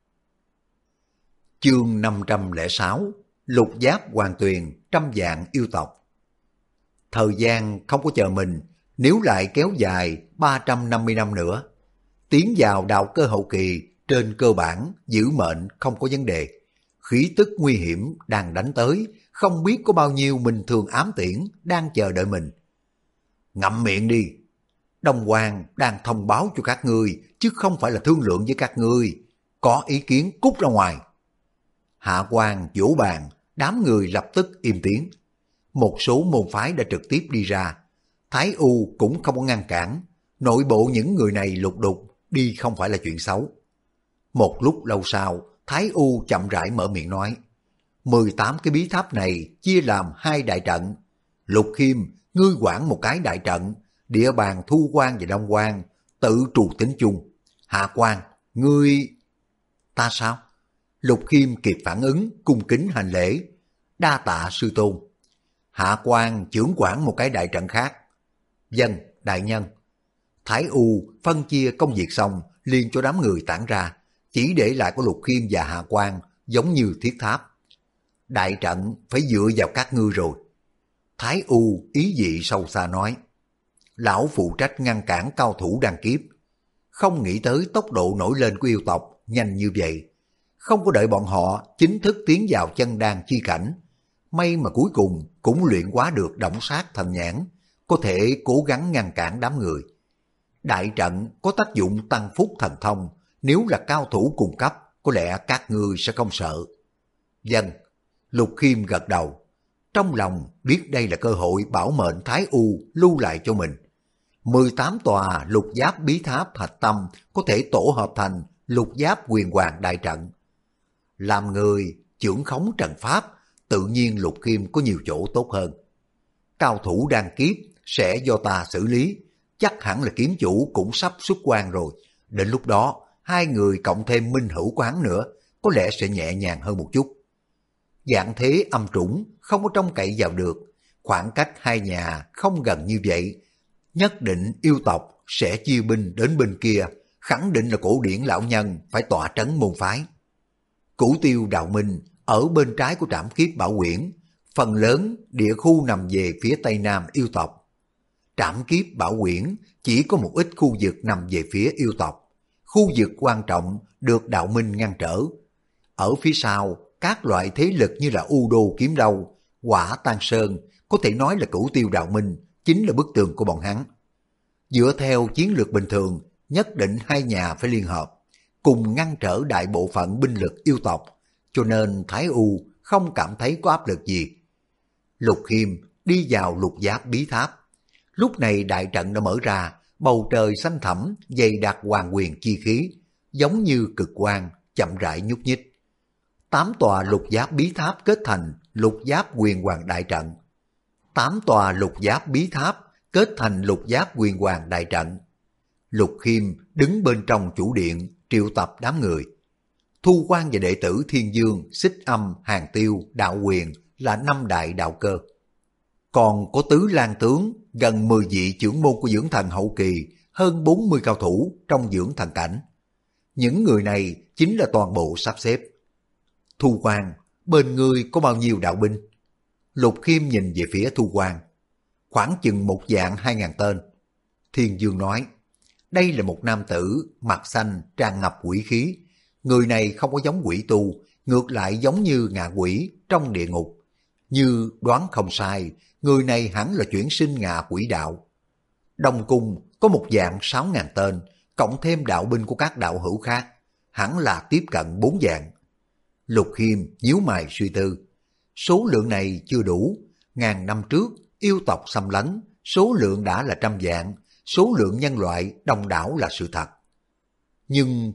[SPEAKER 1] Chương 506, Lục Giáp Hoàng Tuyền, trăm vạn yêu tộc. Thời gian không có chờ mình, nếu lại kéo dài 350 năm nữa, tiến vào đạo cơ hậu kỳ, trên cơ bản giữ mệnh không có vấn đề. Khí tức nguy hiểm đang đánh tới, không biết có bao nhiêu bình thường ám tiễn đang chờ đợi mình. Ngậm miệng đi, Đông Hoàng đang thông báo cho các ngươi, chứ không phải là thương lượng với các ngươi. Có ý kiến cút ra ngoài. Hạ Quan vỗ bàn, đám người lập tức im tiếng. Một số môn phái đã trực tiếp đi ra. Thái U cũng không có ngăn cản. Nội bộ những người này lục đục, đi không phải là chuyện xấu. Một lúc lâu sau, Thái U chậm rãi mở miệng nói. 18 cái bí tháp này chia làm 2 đại trận. Lục Khiêm, ngươi quản một cái đại trận, địa bàn Thu Quan và Đông Quan, tự trù tính chung. Hạ Quan, ngươi... Ta sao? Lục Khiêm kịp phản ứng, cung kính hành lễ. Đa tạ sư tôn. Hạ Quan trưởng quản một cái đại trận khác. Dân, đại nhân. Thái U phân chia công việc xong, liền cho đám người tản ra, chỉ để lại của Lục Khiêm và Hạ Quan giống như thiết tháp. Đại trận phải dựa vào các ngươi rồi. Thái U ý vị sâu xa nói. Lão phụ trách ngăn cản cao thủ đăng kiếp. Không nghĩ tới tốc độ nổi lên của yêu tộc nhanh như vậy. Không có đợi bọn họ chính thức tiến vào chân đan chi cảnh. may mà cuối cùng cũng luyện hóa được động sát thần nhãn, có thể cố gắng ngăn cản đám người. Đại trận có tác dụng tăng phúc thần thông, nếu là cao thủ cùng cấp, có lẽ các ngươi sẽ không sợ. Vâng, Lục Khiêm gật đầu, trong lòng biết đây là cơ hội bảo mệnh Thái U lưu lại cho mình. 18 tòa lục giáp bí tháp hạch tâm có thể tổ hợp thành lục giáp huyền hoàng đại trận. Làm người trưởng khống trận pháp, tự nhiên Lục Khiêm có nhiều chỗ tốt hơn. Cao thủ đan kiếp sẽ do ta xử lý, chắc hẳn là kiếm chủ cũng sắp xuất quan rồi. Đến lúc đó, hai người cộng thêm minh hữu quán nữa, có lẽ sẽ nhẹ nhàng hơn một chút. Dạng thế âm trũng, không có trông cậy vào được, khoảng cách hai nhà không gần như vậy. Nhất định yêu tộc sẽ chia binh đến bên kia, khẳng định là cổ điển lão nhân phải tọa trấn môn phái. Cửu Tiêu Đạo Minh ở bên trái của Trảm Kiếp Bảo Quyển, phần lớn địa khu nằm về phía tây nam yêu tộc. Trảm Kiếp Bảo Quyển chỉ có một ít khu vực nằm về phía yêu tộc. Khu vực quan trọng được Đạo Minh ngăn trở. Ở phía sau, các loại thế lực như là U Đô Kiếm Đâu, Hỏa Tan Sơn, có thể nói là Cửu Tiêu Đạo Minh chính là bức tường của bọn hắn. Dựa theo chiến lược bình thường, nhất định hai nhà phải liên hợp, cùng ngăn trở đại bộ phận binh lực yêu tộc, cho nên Thái U không cảm thấy có áp lực gì. Lục Khiêm đi vào lục giáp bí tháp. Lúc này đại trận đã mở ra, bầu trời xanh thẳm, dày đặc hoàng huyền chi khí, giống như cực quang, chậm rãi nhúc nhích. 8 tòa lục giáp bí tháp kết thành lục giáp huyền hoàng đại trận. 8 tòa lục giáp bí tháp kết thành lục giáp huyền hoàng đại trận. Lục Khiêm đứng bên trong chủ điện, triệu tập đám người. Thu Quan và đệ tử Thiên Dương, Xích Âm, Hàng Tiêu, Đạo Huyền là 5 đại đạo cơ. Còn có Tứ Lan Tướng, gần 10 vị trưởng môn của dưỡng thần hậu kỳ, hơn 40 cao thủ trong dưỡng thần cảnh. Những người này chính là toàn bộ sắp xếp. Thu Quan, bên ngươi có bao nhiêu đạo binh? Lục Khiêm nhìn về phía Thu Quan. Khoảng chừng 1.200.000 tên. Thiên Dương nói, đây là một nam tử, mặt xanh, tràn ngập quỷ khí. Người này không có giống quỷ tu, ngược lại giống như ngạ quỷ trong địa ngục. Như đoán không sai, người này hẳn là chuyển sinh ngạ quỷ đạo. Đông Cung có một dạng 6.000 tên, cộng thêm đạo binh của các đạo hữu khác, hẳn là tiếp cận 4 dạng. Lục Khiêm nhíu mày suy tư. Số lượng này chưa đủ, ngàn năm trước yêu tộc xâm lấn, số lượng đã là trăm vạn, số lượng nhân loại đông đảo là sự thật. Nhưng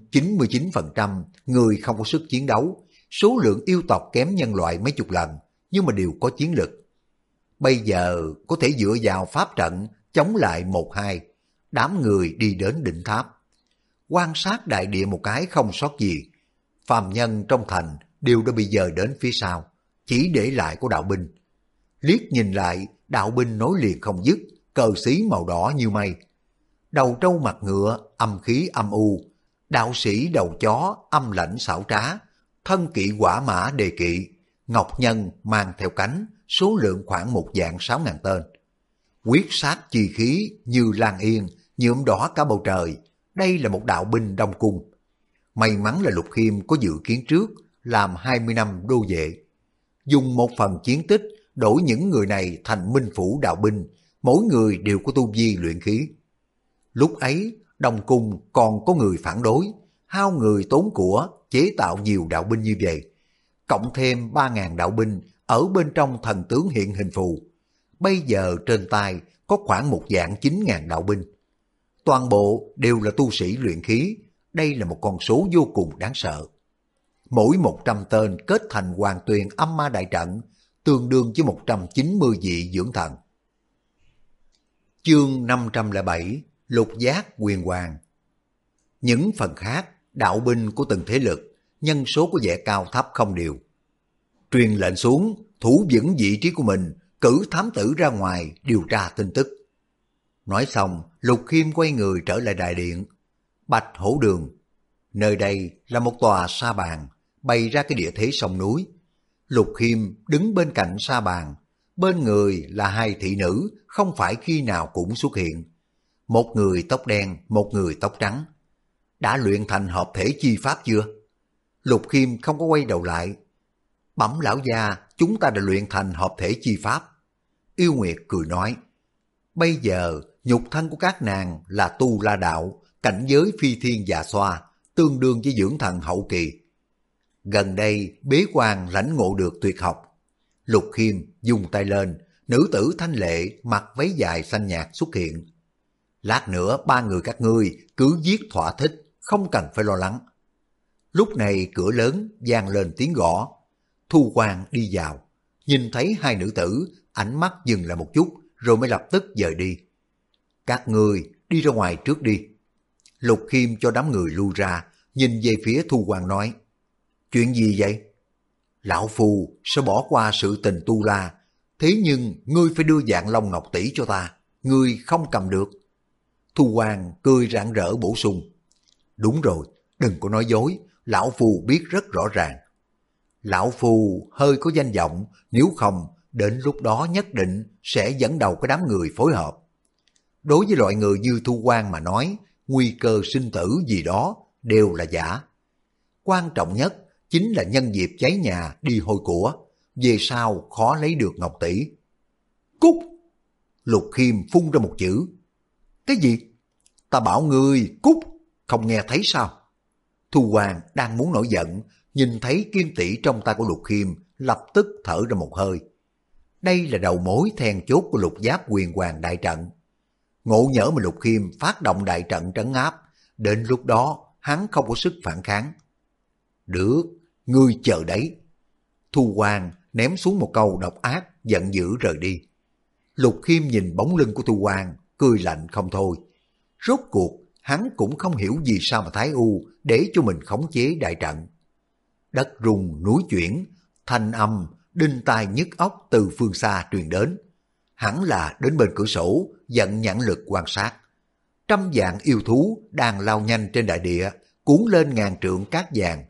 [SPEAKER 1] 99% người không có sức chiến đấu, số lượng yêu tộc kém nhân loại mấy chục lần, nhưng mà đều có chiến lực. Bây giờ có thể dựa vào pháp trận chống lại 1-2, đám người đi đến đỉnh tháp. Quan sát đại địa một cái không sót gì, phàm nhân trong thành đều đã bị dời đến phía sau, chỉ để lại có đạo binh. Liếc nhìn lại, đạo binh nối liền không dứt, cờ xí màu đỏ như mây. Đầu trâu mặt ngựa, âm khí âm u, đạo sĩ đầu chó, âm lãnh xảo trá, thân kỵ hỏa mã đề kỵ, ngọc nhân mang theo cánh, số lượng khoảng 1.600.000 tên. Quyết sát chi khí như lan yên, nhuộm đỏ cả bầu trời, đây là một đạo binh Đông Cung. May mắn là Lục Khiêm có dự kiến trước, làm 20 năm đô vệ. Dùng một phần chiến tích, đổi những người này thành minh phủ đạo binh, mỗi người đều có tu vi luyện khí. Lúc ấy, Đông Cung còn có người phản đối, hao người tốn của, chế tạo nhiều đạo binh như vậy. Cộng thêm 3.000 đạo binh ở bên trong thần tướng hiện hình phù. Bây giờ trên tay có khoảng 1.900.000 đạo binh. Toàn bộ đều là tu sĩ luyện khí, đây là một con số vô cùng đáng sợ. Mỗi 100 tên kết thành hoàn tuyền âm ma đại trận, tương đương với 190 vị dưỡng thần. Chương 507, Lục Giác Huyền Hoàng. Những phần khác, đạo binh của từng thế lực, nhân số có vẻ cao thấp không đều. Truyền lệnh xuống, thủ vững vị trí của mình, cử thám tử ra ngoài điều tra tin tức. Nói xong, Lục Khiêm quay người trở lại đại điện. Bạch Hổ Đường. Nơi đây là một tòa sa bàn, bày ra cái địa thế sông núi. Lục Khiêm đứng bên cạnh sa bàn, bên người là 2 thị nữ, không phải khi nào cũng xuất hiện. Một người tóc đen, một người tóc trắng. Đã luyện thành hợp thể chi pháp chưa? Lục Khiêm không có quay đầu lại. Bẩm lão gia, chúng ta đã luyện thành hợp thể chi pháp. Yêu Nguyệt cười nói, bây giờ nhục thân của các nàng là tu la đạo, cảnh giới phi thiên dạ xoa, tương đương với dưỡng thần hậu kỳ. Gần đây bế quan lãnh ngộ được tuyệt học. Lục Khiêm dùng tay lên, nữ tử thanh lệ mặc váy dài xanh nhạt xuất hiện. Lát nữa ba người các ngươi cứ giết thỏa thích, không cần phải lo lắng. Lúc này cửa lớn vang lên tiếng gõ. Thu Quang đi vào, nhìn thấy hai nữ tử, ánh mắt dừng lại một chút rồi mới lập tức dời đi. Các ngươi đi ra ngoài trước đi. Lục Khiêm cho đám người lui ra, nhìn về phía Thu Quang nói, chuyện gì vậy? Lão Phu sẽ bỏ qua sự tình tu la, thế nhưng ngươi phải đưa Vạn Long Ngọc tỷ cho ta, ngươi không cầm được. Thu Quang cười rạng rỡ bổ sung, đúng rồi, đừng có nói dối, Lão Phu biết rất rõ ràng. Lão Phu hơi có danh vọng, nếu không, đến lúc đó nhất định sẽ dẫn đầu cái đám người phối hợp. Đối với loại người như Thu Quang mà nói, nguy cơ sinh tử gì đó đều là giả. Quan trọng nhất chính là nhân dịp cháy nhà đi hôi của, về sau khó lấy được ngọc tỷ. Cút! Lục Khiêm phun ra một chữ. Cái gì? Ta bảo ngươi cút, không nghe thấy sao? Thu Hoàng đang muốn nổi giận, nhìn thấy kim tỷ trong tay của Lục Khiêm, lập tức thở ra một hơi. Đây là đầu mối then chốt của Lục Giáp Huyền Hoàng đại trận. Ngộ nhỡ mà Lục Khiêm phát động đại trận trấn áp, đến lúc đó hắn không có sức phản kháng. Được, ngươi chờ đấy. Thu Hoàng ném xuống một câu độc ác, giận dữ rời đi. Lục Khiêm nhìn bóng lưng của Thu Hoàng, cười lạnh không thôi. Rốt cuộc, hắn cũng không hiểu vì sao mà Thái U để cho mình khống chế đại trận. Đất rung núi chuyển, thanh âm đinh tai nhức óc từ phương xa truyền đến. Hẳn là đến bên cửa sổ, giận nhãn lực quan sát. Trăm vạn yêu thú đang lao nhanh trên đại địa, cuốn lên ngàn trượng cát vàng.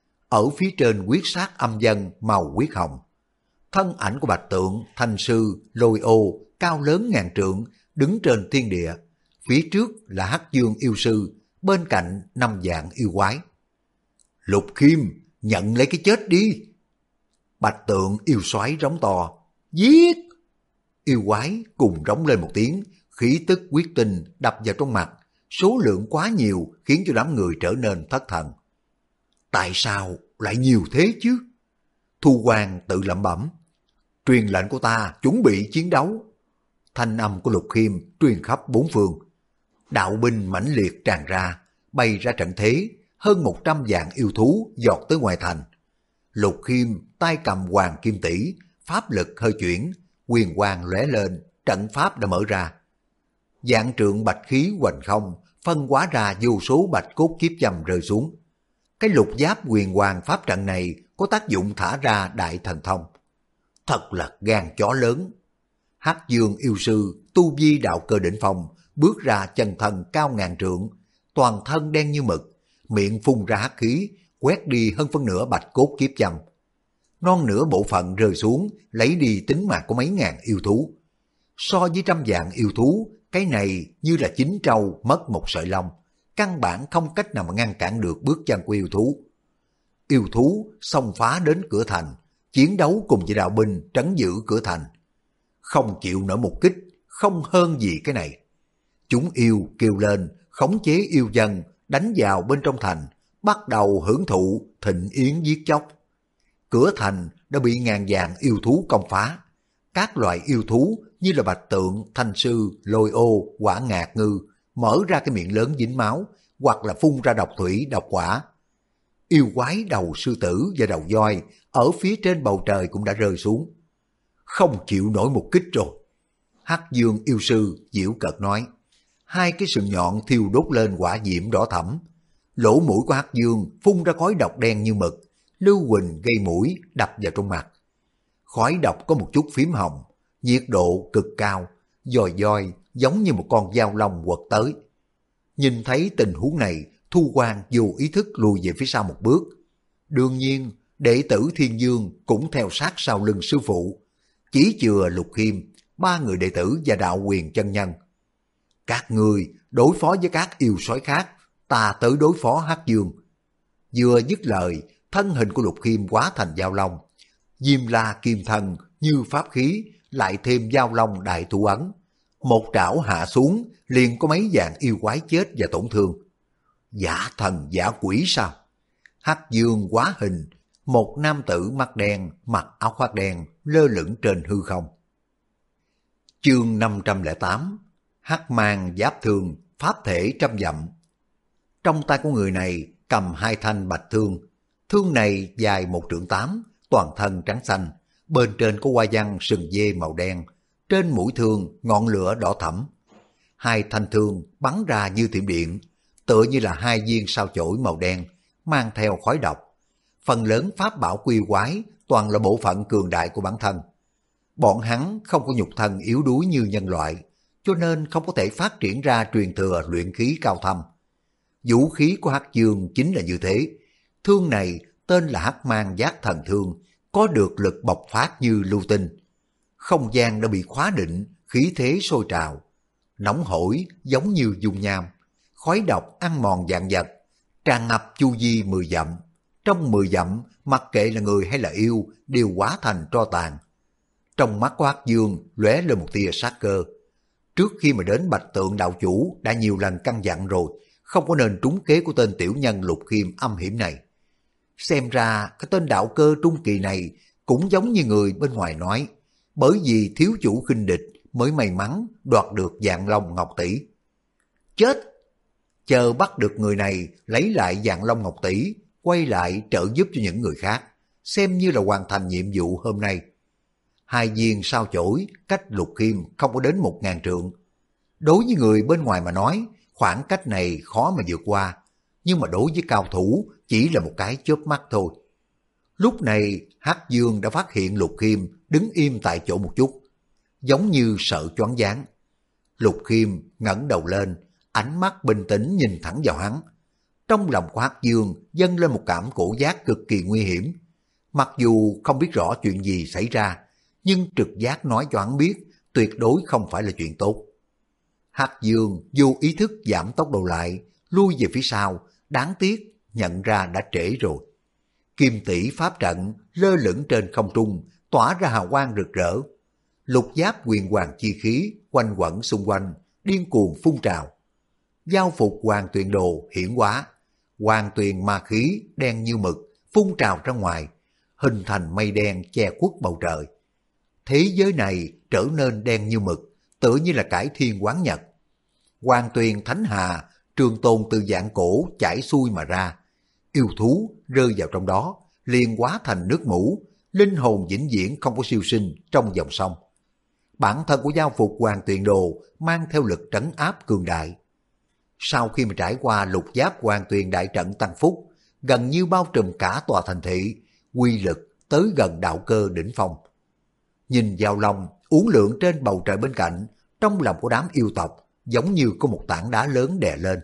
[SPEAKER 1] Ở phía trên quyết sát âm dân màu huyết hồng. Thân ảnh của Bạch Tượng, Thanh Sư, Lôi Ô, cao lớn ngàn trượng, đứng trên thiên địa. Phía trước là Hắc Dương yêu sư, bên cạnh 5 vạn yêu quái. Lục Khiêm, nhận lấy cái chết đi. Bạch Tượng yêu soái rống to, giết! Yêu quái cùng rống lên một tiếng, khí tức quyết tinh đập vào trong mặt, số lượng quá nhiều khiến cho đám người trở nên thất thần. Tại sao lại nhiều thế chứ? Thu Hoàng tự lẩm bẩm, truyền lệnh của ta chuẩn bị chiến đấu. Thanh âm của Lục Khiêm truyền khắp bốn phương. Đạo binh mãnh liệt tràn ra, bay ra trận thế, hơn 100 vạn yêu thú dọt tới ngoài thành. Lục Khiêm tay cầm hoàng kim tỷ, pháp lực hơi chuyển, quyền quang lóe lên, trận pháp đã mở ra. Vạn trượng bạch khí hoành không, phân hóa ra vô số bạch cốt kiếp châm rơi xuống. Cái lục giáp quyền hoàng pháp trận này có tác dụng thả ra đại thần thông. Thật là gan chó lớn. Hắc Dương yêu sư, tu vi đạo cơ đỉnh phong, bước ra chân thân cao ngàn trượng, toàn thân đen như mực, miệng phun ra hắc khí, quét đi hơn phân nửa bạch cốt kiếp châm. Non nửa bộ phận rơi xuống, lấy đi tính mạng của mấy ngàn yêu thú. So với 100 vạn yêu thú, cái này như là 9 trâu mất một sợi lông, căn bản không cách nào mà ngăn cản được bước chân của yêu thú. Yêu thú xông phá đến cửa thành, chiến đấu cùng với đạo binh trấn giữ cửa thành. Không chịu nổi một kích, không hơn gì cái này. Chúng yêu kêu lên, khống chế yêu dân, đánh vào bên trong thành, bắt đầu hưởng thụ thịnh yến giết chóc. Cửa thành đã bị ngàn vạn yêu thú công phá. Các loại yêu thú như là Bạch Tượng, Thanh Sư, Lôi Ô, Quả Ngạc Ngư mở ra cái miệng lớn dính máu, hoặc là phun ra độc thủy, độc hỏa. Yêu quái đầu sư tử và đầu voi ở phía trên bầu trời cũng đã rơi xuống. Không chịu nổi một kích rồi. Hắc Dương yêu sư giễu cợt nói, hai cái sừng nhọn thiêu đốt lên hỏa diễm đỏ thẫm. Lỗ mũi của Hắc Dương phun ra khói độc đen như mực, lưu huỳnh gây mũi đập vào trong mặt. Khói độc có một chút phím hồng, nhiệt độ cực cao, dòi doi giống như một con dao long quật tới. Nhìn thấy tình huống này, Thu Quang vô ý thức lùi về phía sau một bước. Đương nhiên, đệ tử Thiên Dương cũng theo sát sau lưng sư phụ. Chỉ chừa Lục Khiêm, 3 người đệ tử và Đạo Quyền chân nhân. Các người đối phó với các yêu sói khác, ta tới đối phó Hắc Dương. Vừa dứt lời, thân hình của Lục Khiêm hóa thành dao long, Diêm La kim thân như pháp khí, lại thêm Giao Long đại thủ ấn. Một trảo hạ xuống, liền có mấy vạn yêu quái chết và tổn thương. Giả thần giả quỷ sao? Hắc Dương hóa hình, một nam tử mắt đen, mặc áo khoác đen, lơ lửng trên hư không. Chương 508. Hắc mang giáp thương, pháp thể trăm dặm. Trong tay của người này cầm hai thanh bạch thương. Thương này dài 1,8 trượng, toàn thân trắng xanh, bên trên có hoa văn sừng dê màu đen, trên mũi thương ngọn lửa đỏ thẫm. Hai thanh thương bắn ra như thiểm điện, tựa như là hai viên sao chổi màu đen, mang theo khói độc. Phần lớn pháp bảo quy quái toàn là bộ phận cường đại của bản thân. Bọn hắn không có nhục thân yếu đuối như nhân loại, cho nên không có thể phát triển ra truyền thừa luyện khí cao thâm. Vũ khí của Hắc Dương chính là như thế. Thương này tên là Hắc mang giác thần thương, có được lực bộc phát như lưu tinh. Không gian đã bị khóa định, khí thế sôi trào. Nóng hổi giống như dung nham, khói độc ăn mòn vạn vật, tràn ngập chu vi 10 dặm. Trong 10 dặm, mặc kệ là người hay là yêu, đều hóa thành tro tàn. Trong mắt của Hắc Dương lóe lên một tia sát cơ. Trước khi mà đến Bạch Tượng đạo chủ đã nhiều lần căn dặn rồi, không có nên trúng kế của tên tiểu nhân Lục Khiêm âm hiểm này. Xem ra cái tên đạo cơ trung kỳ này cũng giống như người bên ngoài nói, bởi vì thiếu chủ khinh địch mới may mắn đoạt được Vạn Long Ngọc Tỷ. Chết! Chờ bắt được người này lấy lại Vạn Long Ngọc Tỷ, quay lại trợ giúp cho những người khác, xem như là hoàn thành nhiệm vụ hôm nay. Hai viên sao chổi cách Lục Khiêm không có đến 1000 trượng. Đối với người bên ngoài mà nói, khoảng cách này khó mà vượt qua, nhưng mà đối với cao thủ chỉ là một cái chớp mắt thôi. Lúc này Hắc Dương đã phát hiện Lục Khiêm đứng im tại chỗ một chút, giống như sợ choáng váng. Lục Khiêm ngẩng đầu lên, ánh mắt bình tĩnh nhìn thẳng vào hắn. Trong lòng của Hắc Dương dâng lên một cảm cổ giác cực kỳ nguy hiểm. Mặc dù không biết rõ chuyện gì xảy ra, nhưng trực giác nói cho hắn biết tuyệt đối không phải là chuyện tốt. Hắc Dương vô ý thức giảm tốc độ lại, lui về phía sau, đáng tiếc nhận ra đã trễ rồi. Kim tỷ pháp trận lơ lửng trên không trung, tỏa ra hào quang rực rỡ. Lục giáp huyền hoàng chi khí quanh quẩn xung quanh, điên cuồng phun trào. Giao phục hoàng tuyền đồ hiển hóa, hoàng tuyền ma khí đen như mực phun trào ra ngoài, hình thành mây đen che khuất bầu trời. Thế giới này trở nên đen như mực, tựa như là cải thiên hoán nhật. Hoàng tuyền thánh hà, trường tồn từ vạn cổ chảy xuôi mà ra. Yêu thú rơi vào trong đó, liền hóa thành nước mũ, linh hồn vĩnh viễn không có siêu sinh trong dòng sông. Bản thân của giao phục hoàng tuyền đồ mang theo lực trấn áp cường đại. Sau khi mà trải qua lục giáp hoàng tuyền đại trận tăng phúc, gần như bao trùm cả tòa thành thị, quy lực tới gần đạo cơ đỉnh phong. Nhìn Giao Long uốn lượn trên bầu trời bên cạnh, trong lòng của đám yêu tộc giống như có một tảng đá lớn đè lên.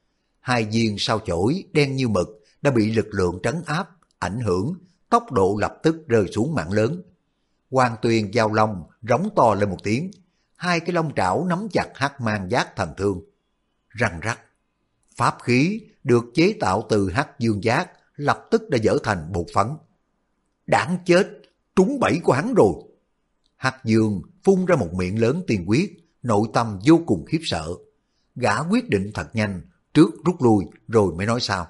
[SPEAKER 1] Hai viên sao chổi đen như mực đã bị lực lượng trấn áp, ảnh hưởng, tốc độ lập tức rơi xuống mạng lớn. Hoàng tuyền Giao Long rống to lên một tiếng, hai cái long trảo nắm chặt Hắc mang giác thần thương. Răng rắc, pháp khí được chế tạo từ Hắc Dương giác lập tức đã dở thành bột phấn. Đáng chết, trúng bẫy của hắn rồi. Hắc Dương phun ra một miệng lớn tiên quyết, nội tâm vô cùng khiếp sợ. Gã quyết định thật nhanh, trước rút lui rồi mới nói sao.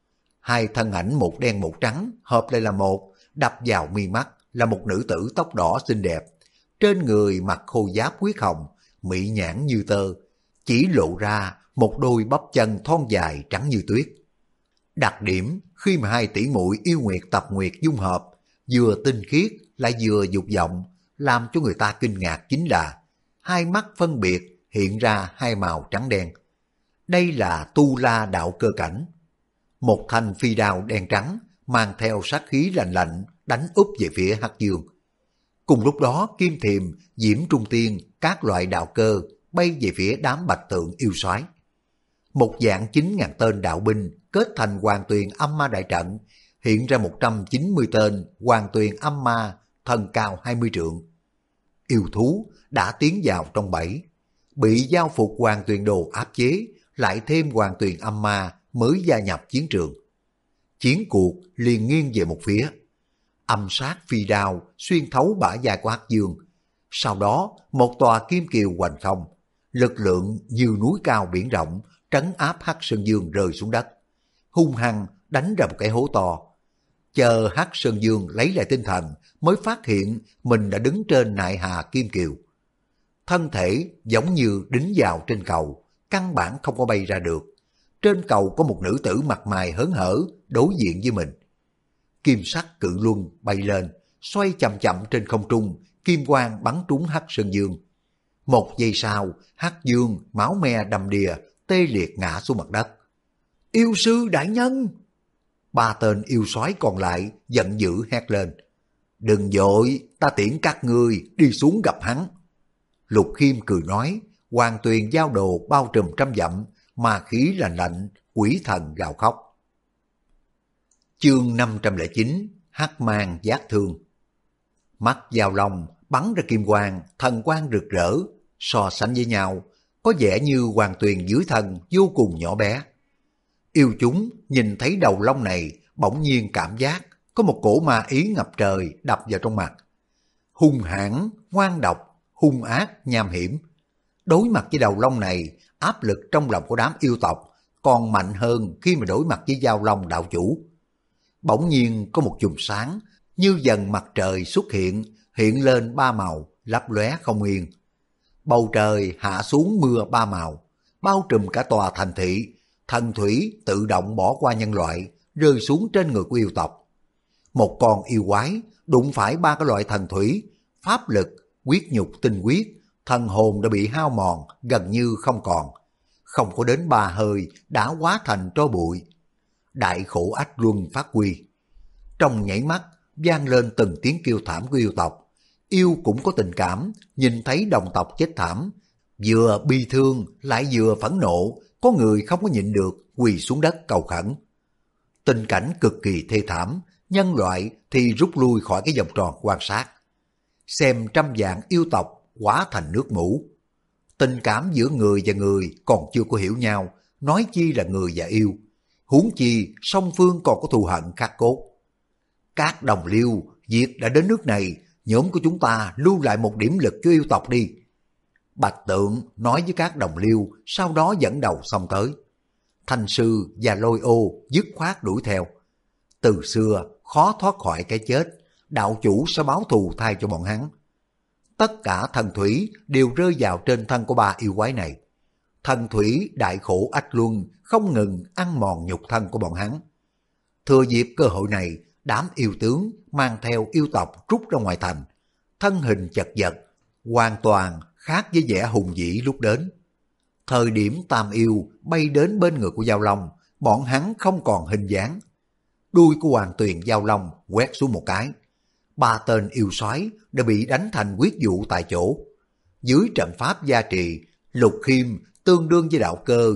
[SPEAKER 1] Hai thân ảnh một đen một trắng hợp lại là một, đập vào mi mắt là một nữ tử tóc đỏ xinh đẹp, trên người mặc khôi giáp huyết hồng, mỹ nhãn như tơ, chỉ lộ ra một đôi bắp chân thon dài trắng như tuyết. Đặc điểm khi mà hai tỷ muội yêu nguyệt tập nguyệt dung hợp, vừa tinh khiết lại vừa dục vọng, làm cho người ta kinh ngạc chính là hai mắt phân biệt hiện ra hai màu trắng đen. Đây là tu la đạo cơ cảnh. Một thanh phi đao đen trắng mang theo sát khí lạnh lạnh đánh úp về phía Hắc Dương. Cùng lúc đó kim thiềm, diễm trung tiên, các loại đạo cơ bay về phía đám bạch tượng yêu soái. Một dạng 9.000 tên đạo binh kết thành hoàng tuyền âm ma đại trận, hiện ra 190 tên hoàng tuyền âm ma thân cao 20 trượng. Yêu thú đã tiến vào trong bẫy, bị giao phục hoàng tuyền đồ áp chế, lại thêm hoàng tuyền âm ma mới gia nhập chiến trường. Chiến cuộc liền nghiêng về một phía. âm sát phi đao xuyên thấu bả vai của Hắc Dương. Sau đó, một tòa kim kiều hoành không, lực lượng như núi cao biển rộng, trấn áp Hắc Sơn Dương rơi xuống đất, hung hăng đánh ra một cái hố to. Chờ Hắc Sơn Dương lấy lại tinh thần, mới phát hiện mình đã đứng trên nại hà kim kiều. Thân thể giống như đính vào trên cầu, căn bản không có bay ra được. Trên cầu có một nữ tử mặt mày hớn hở đối diện với mình. Kim sắc cự luân bay lên, xoay chậm chậm trên không trung, kim quang bắn trúng Hắc Sơn Dương. Một giây sau, Hắc Dương máu me đầm đìa, tê liệt ngã xuống mặt đất. Yêu sư đại nhân! Ba tên yêu soái còn lại giận dữ hét lên. Đừng vội, ta tiễn các ngươi đi xuống gặp hắn. Lục Khiêm cười nói, hoàng tuyền giao đồ bao trùm trăm dặm, mà khí lạnh lạnh, quỷ thần gào khóc. Chương 509, Hắc Mang Giác Thương. Mắt Giao Long bắn ra kim quang, thần quang rực rỡ, so sánh với nhau, có vẻ như hoàng tuyền dưới thân vô cùng nhỏ bé. Yêu chúng nhìn thấy đầu long này, bỗng nhiên cảm giác có một cổ ma ý ngập trời đập vào trong mặt. Hung hãn, ngoan độc, hung ác, nham hiểm. Đối mặt với đầu long này, áp lực trong lòng của đám yêu tộc còn mạnh hơn khi mà đối mặt với Giao Long đạo chủ. Bỗng nhiên có một chùm sáng như dần mặt trời xuất hiện, hiện lên ba màu, lấp lóe không yên. Bầu trời hạ xuống mưa ba màu, bao trùm cả tòa thành thị, thần thủy tự động bỏ qua nhân loại, rơi xuống trên người của yêu tộc. Một con yêu quái đụng phải ba cái loại thần thủy, pháp lực, huyết nhục tinh huyết, thần hồn đã bị hao mòn gần như không còn, không có đến 3 hơi đã hóa thành tro bụi. Đại khổ ách luân phát huy. Trong nhảy mắt vang lên từng tiếng kêu thảm của yêu tộc. Yêu cũng có tình cảm, nhìn thấy đồng tộc chết thảm, vừa bi thương lại vừa phẫn nộ, có người không có nhịn được quỳ xuống đất cầu khẩn. Tình cảnh cực kỳ thê thảm, nhân loại thì rút lui khỏi cái vòng tròn quan sát. Xem trăm vạn yêu tộc hóa thành nước mũ. Tình cảm giữa người và người còn chưa có hiểu nhau, nói chi là người và yêu. Huống chi song phương còn có thù hận khắc cốt. Các đồng liêu, việc đã đến nước này, nhóm của chúng ta lưu lại một điểm lực cho yêu tộc đi. Bạch Tượng nói với các đồng liêu, sau đó dẫn đầu xông tới. Thanh Sư và Lôi Ô dứt khoát đuổi theo. Từ xưa khó thoát khỏi cái chết, đạo chủ sẽ báo thù thay cho bọn hắn. Tất cả thần thủy đều rơi vào trên thân của ba yêu quái này. Thần thủy đại khổ ách luân không ngừng ăn mòn nhục thân của bọn hắn. Thừa dịp cơ hội này, đám yêu tướng mang theo yêu tộc rút ra ngoài thành, thân hình chật vật, hoàn toàn khác với vẻ hùng vĩ lúc đến. Thời điểm tam yêu bay đến bên người của Giao Long, bọn hắn không còn hình dáng. Đuôi của Hoàng Tuyền Giao Long quét xuống một cái. Ba tên yêu soái đã bị đánh thành huyết vụ tại chỗ. Dưới trận pháp gia trì, Lục Khiêm tương đương với đạo cơ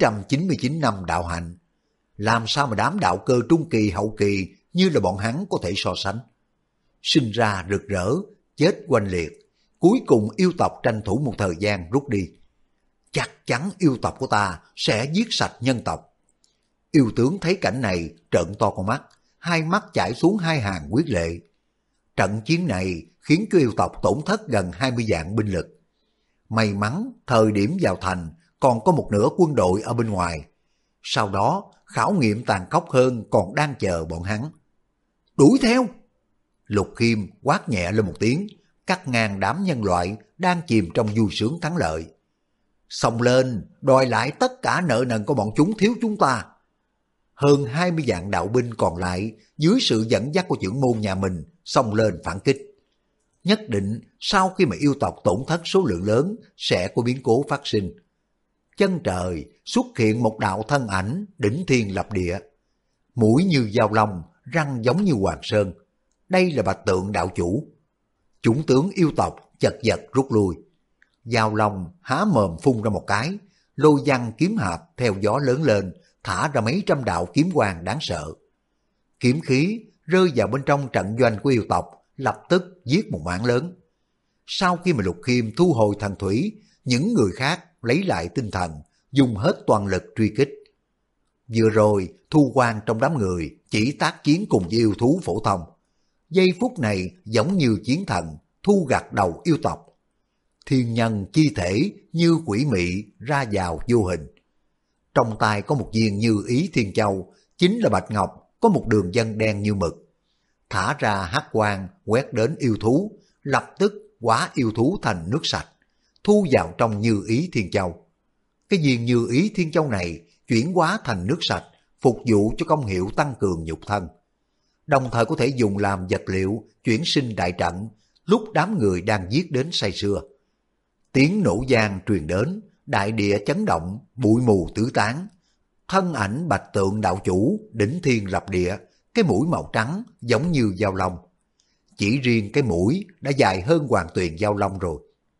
[SPEAKER 1] 999 năm đạo hạnh. Làm sao mà đám đạo cơ trung kỳ hậu kỳ như là bọn hắn có thể so sánh? Sinh ra rực rỡ, chết oanh liệt. Cuối cùng yêu tộc tranh thủ một thời gian rút đi. Chắc chắn yêu tộc của ta sẽ giết sạch nhân tộc. Yêu tướng thấy cảnh này trợn to con mắt, hai mắt chảy xuống hai hàng huyết lệ. Trận chiến này khiến cho yêu tộc tổn thất gần 20 vạn binh lực. May mắn thời điểm vào thành còn có một nửa quân đội ở bên ngoài. Sau đó khảo nghiệm tàn khốc hơn còn đang chờ bọn hắn. Đuổi theo! Lục Khiêm quát nhẹ lên một tiếng, cắt ngang đám nhân loại đang chìm trong vui sướng thắng lợi. Xông lên, đòi lại tất cả nợ nần của bọn chúng thiếu chúng ta. Hơn 20 vạn đạo binh còn lại dưới sự dẫn dắt của trưởng môn nhà mình xông lên phản kích. Nhất định sau khi mà yêu tộc tổn thất số lượng lớn sẽ có biến cố phát sinh. Chân trời xuất hiện một đạo thân ảnh đỉnh thiên lập địa. Mũi như dao long, răng giống như hoàng sơn. Đây là Bạch Tượng đạo chủ. Chủng tướng yêu tộc chật vật rút lui. Dao long há mồm phun ra một cái, lôi văng kiếm hạp theo gió lớn lên, thả ra mấy trăm đạo kiếm quang đáng sợ. Kiếm khí rơi vào bên trong trận doanh của yêu tộc, lập tức giết một mảng lớn. Sau khi mà Lục Khiêm thu hồi thần thủy, những người khác lấy lại tinh thần, dùng hết toàn lực truy kích. Vừa rồi Thu Quang trong đám người chỉ tác chiến cùng với yêu thú phổ thông. Giây phút này giống như chiến thần thu gặt đầu yêu tộc. Thiên nhân chi thể như quỷ mị ra vào vô hình. Trong tay có một viên Như Ý Thiên Châu, chính là bạch ngọc có một đường vân đen như mực. Thả ra hắc quang quét đến yêu thú, lập tức hóa yêu thú thành nước sạch, thu vào trong Như Ý Thiên Châu. Cái viên Như Ý Thiên Châu này chuyển hóa thành nước sạch, phục vụ cho công hiệu tăng cường nhục thân. Đồng thời có thể dùng làm vật liệu chuyển sinh đại trận lúc đám người đang giết đến say sưa. Tiếng nổ vang truyền đến, đại địa chấn động, bụi mù tứ tán. Thân ảnh Bạch Tượng đạo chủ đỉnh thiên lập địa, cái mũi màu trắng giống như dao long. Chỉ riêng cái mũi đã dài hơn Hoàng Tuyền dao long rồi.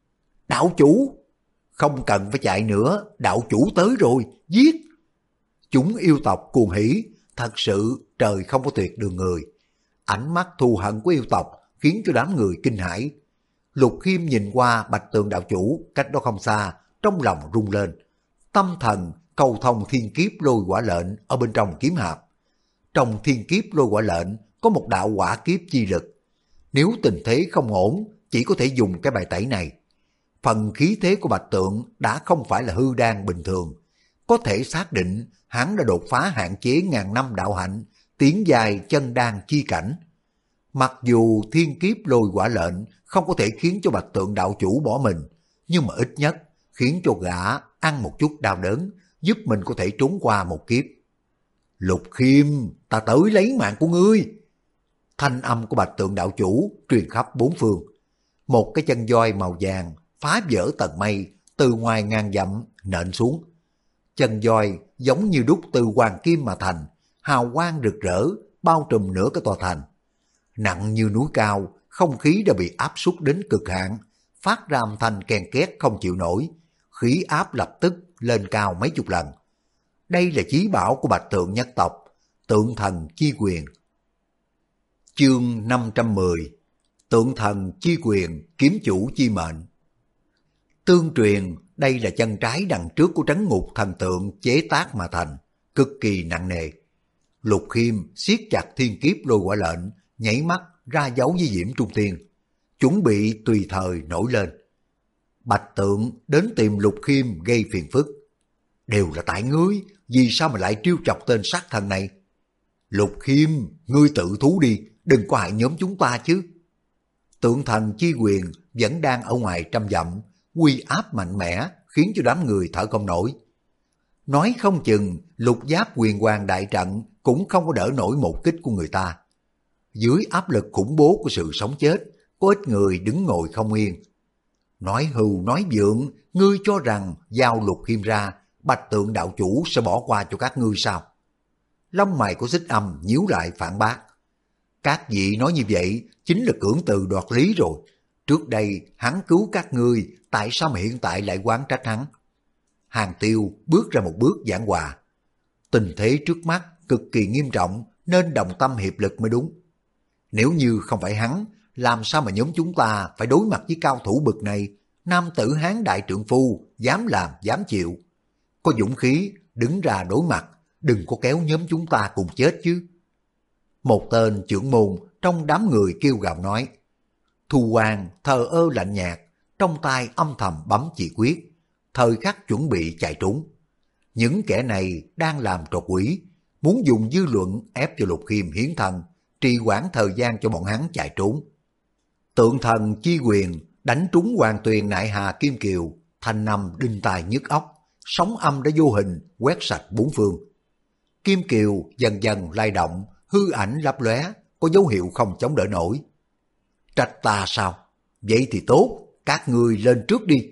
[SPEAKER 1] Đạo chủ! Không cần phải chạy nữa, đạo chủ tới rồi, giết! Chúng yêu tộc cuồng hỉ, thật sự trời không có tuyệt đường người. Ánh mắt thù hận của yêu tộc khiến cho đám người kinh hãi. Lục Khiêm nhìn qua Bạch Tượng đạo chủ cách đó không xa, trong lòng rung lên. Tâm thần cầu thông thiên kiếp lôi quả lệnh ở bên trong kiếm hạp. Trong thiên kiếp lôi quả lệnh có một đạo quả kiếp chi lực. Nếu tình thế không ổn, chỉ có thể dùng cái bài tẩy này. Phần khí thế của Bạch Tượng đã không phải là hư đan bình thường. Có thể xác định hắn đã đột phá hạn chế ngàn năm đạo hạnh, tiến dài chân đan chi cảnh. Mặc dù thiên kiếp lôi quả lệnh không có thể khiến cho Bạch Tượng đạo chủ bỏ mình, nhưng mà ít nhất khiến cho gã ăn một chút đau đớn, giúp mình có thể trốn qua một kiếp. Lục Khiêm, ta tới lấy mạng của ngươi. Thanh âm của Bạch Tượng đạo chủ truyền khắp bốn phương. Một cái chân voi màu vàng phá vỡ tầng mây, từ ngoài ngàn dặm nện xuống. Chân voi giống như đúc từ hoàng kim mà thành, hào quang rực rỡ bao trùm nửa cái tòa thành. Nặng như núi cao, không khí đã bị áp suất đến cực hạn, phát ra âm thanh ken két không chịu nổi, khí áp lập tức lên cao mấy chục lần. Đây là chí bảo của Bạch Tượng nhất tộc, Tượng Thần Chi Quyền. Chương 510. Tượng Thần Chi Quyền, kiếm chủ chi mệnh. Tương truyền, đây là chân trái đằng trước của trấn ngục thần tượng chế tác mà thành, cực kỳ nặng nề. Lục Khiêm siết chặt thiên kiếp lôi quả lệnh, nhảy mắt ra dấu với Diễm Trung Tiên, chuẩn bị tùy thời nổi lên. Bạch Tượng đến tìm Lục Khiêm gây phiền phức. Đều là tại ngươi, vì sao mà lại trêu chọc tên sát thần này? Lục Khiêm, ngươi tự thú đi, đừng có hại nhóm chúng ta chứ. Tượng Thần Chi Quyền vẫn đang ở ngoài trăm dặm, uy áp mạnh mẽ khiến cho đám người thở không nổi. Nói không chừng lục giáp quyền hoàng đại trận cũng không có đỡ nổi một kích của người ta. Dưới áp lực khủng bố của sự sống chết, có ít người đứng ngồi không yên. Nói hưu nói vượng, ngươi cho rằng giao Lục Khiêm ra, Bạch Tượng đạo chủ sẽ bỏ qua cho các ngươi sao? Lông mày của Xích Âm nhíu lại phản bác. Các vị nói như vậy chính là cưỡng từ đoạt lý rồi. Trước đây hắn cứu các ngươi, tại sao mà hiện tại lại oán trách hắn? Hàng Tiêu bước ra một bước giảng hòa. Tình thế trước mắt cực kỳ nghiêm trọng nên đồng tâm hiệp lực mới đúng. Nếu như không phải hắn, làm sao mà nhóm chúng ta phải đối mặt với cao thủ bực này? Nam tử Hán đại trượng phu, dám làm dám chịu. Có dũng khí đứng ra đối mặt, đừng có kéo nhóm chúng ta cùng chết chứ. Một tên trưởng môn trong đám người kêu gào nói. Thu Hoàng thờ ơ lạnh nhạt, trong tay âm thầm bấm chỉ quyết, thời khắc chuẩn bị chạy trốn. Những kẻ này đang làm trò quỷ, muốn dùng dư luận ép cho Lục Khiêm hiến thân, trì hoãn thời gian cho bọn hắn chạy trốn. Tượng Thần Chi Quyền đánh trúng Hoàng Tuyền nại hà kim kiều, thanh âm đinh tai nhức óc, sóng âm đã vô hình quét sạch bốn phương. Kim kiều dần dần lay động, hư ảnh lấp lóe, có dấu hiệu không chống đỡ nổi. Trách ta sao? Vậy thì tốt, các ngươi lên trước đi.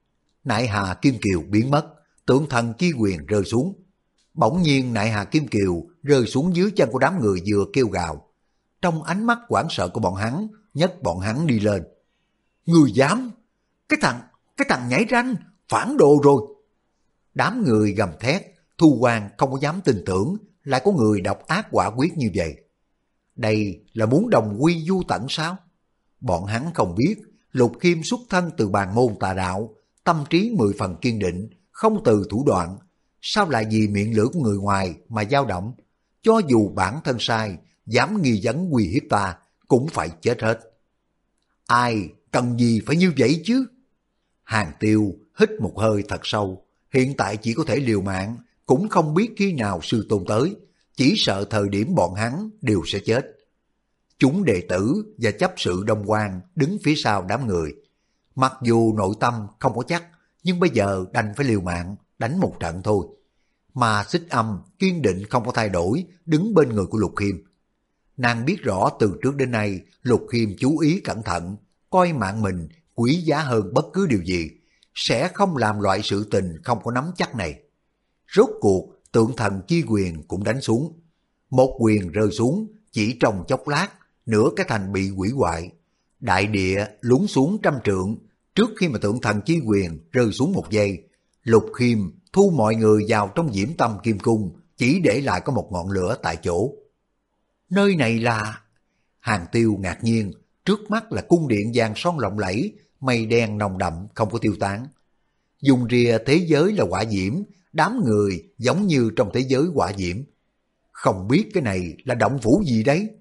[SPEAKER 1] Nại hà kim kiều biến mất, Tượng Thần Chi Quyền rơi xuống. Bỗng nhiên nại hà kim kiều rơi xuống dưới chân của đám người vừa kêu gào. Trong ánh mắt hoảng sợ của bọn hắn, nhấc bọn hắn đi lên. Người dám? Cái thằng nhảy ranh, phản đồ rồi. Đám người gầm thét, Thu Hoàng không có dám tin tưởng lại có người độc ác quả quyết như vậy. Đây là muốn đồng quy vu tận sao? Bọn hắn không biết Lục Khiêm xuất thân từ bàn môn tà đạo, tâm trí 10 phần kiên định, không từ thủ đoạn. Sao lại vì miệng lưỡi của người ngoài mà dao động? Cho dù bản thân sai, dám nghi vấn uy hiếp ta, cũng phải chết hết. Ai cần gì phải như vậy chứ? Hàng Tiêu hít một hơi thật sâu, hiện tại chỉ có thể liều mạng, cũng không biết khi nào sư tôn tới, chỉ sợ thời điểm bọn hắn đều sẽ chết. Chúng đệ tử và chấp sự Đông Quan đứng phía sau đám người. Mặc dù nội tâm không có chắc, nhưng bây giờ đành phải liều mạng, đánh một trận thôi. Mà Xích Âm kiên định không có thay đổi, đứng bên người của Lục Khiêm. Nàng biết rõ từ trước đến nay Lục Khiêm chú ý cẩn thận, coi mạng mình quý giá hơn bất cứ điều gì, sẽ không làm loại sự tình không có nắm chắc này. Rốt cuộc tượng thần chi quyền cũng đánh xuống. Một quyền rơi xuống, chỉ trong chốc lát, nửa cái thành bị hủy hoại. Đại địa lún xuống 100 trượng, trước khi mà tượng thần chi quyền rơi xuống một giây, Lục Khiêm thu mọi người vào trong Diễm Tâm Kim Cung, chỉ để lại có một ngọn lửa tại chỗ. Nơi này là... Hàng Tiêu ngạc nhiên, trước mắt là cung điện vàng son lộng lẫy, mây đen nồng đậm không có tiêu tán. Dùng rìa thế giới là hỏa diễm, đám người giống như trong thế giới hỏa diễm. Không biết cái này là động phủ gì đấy?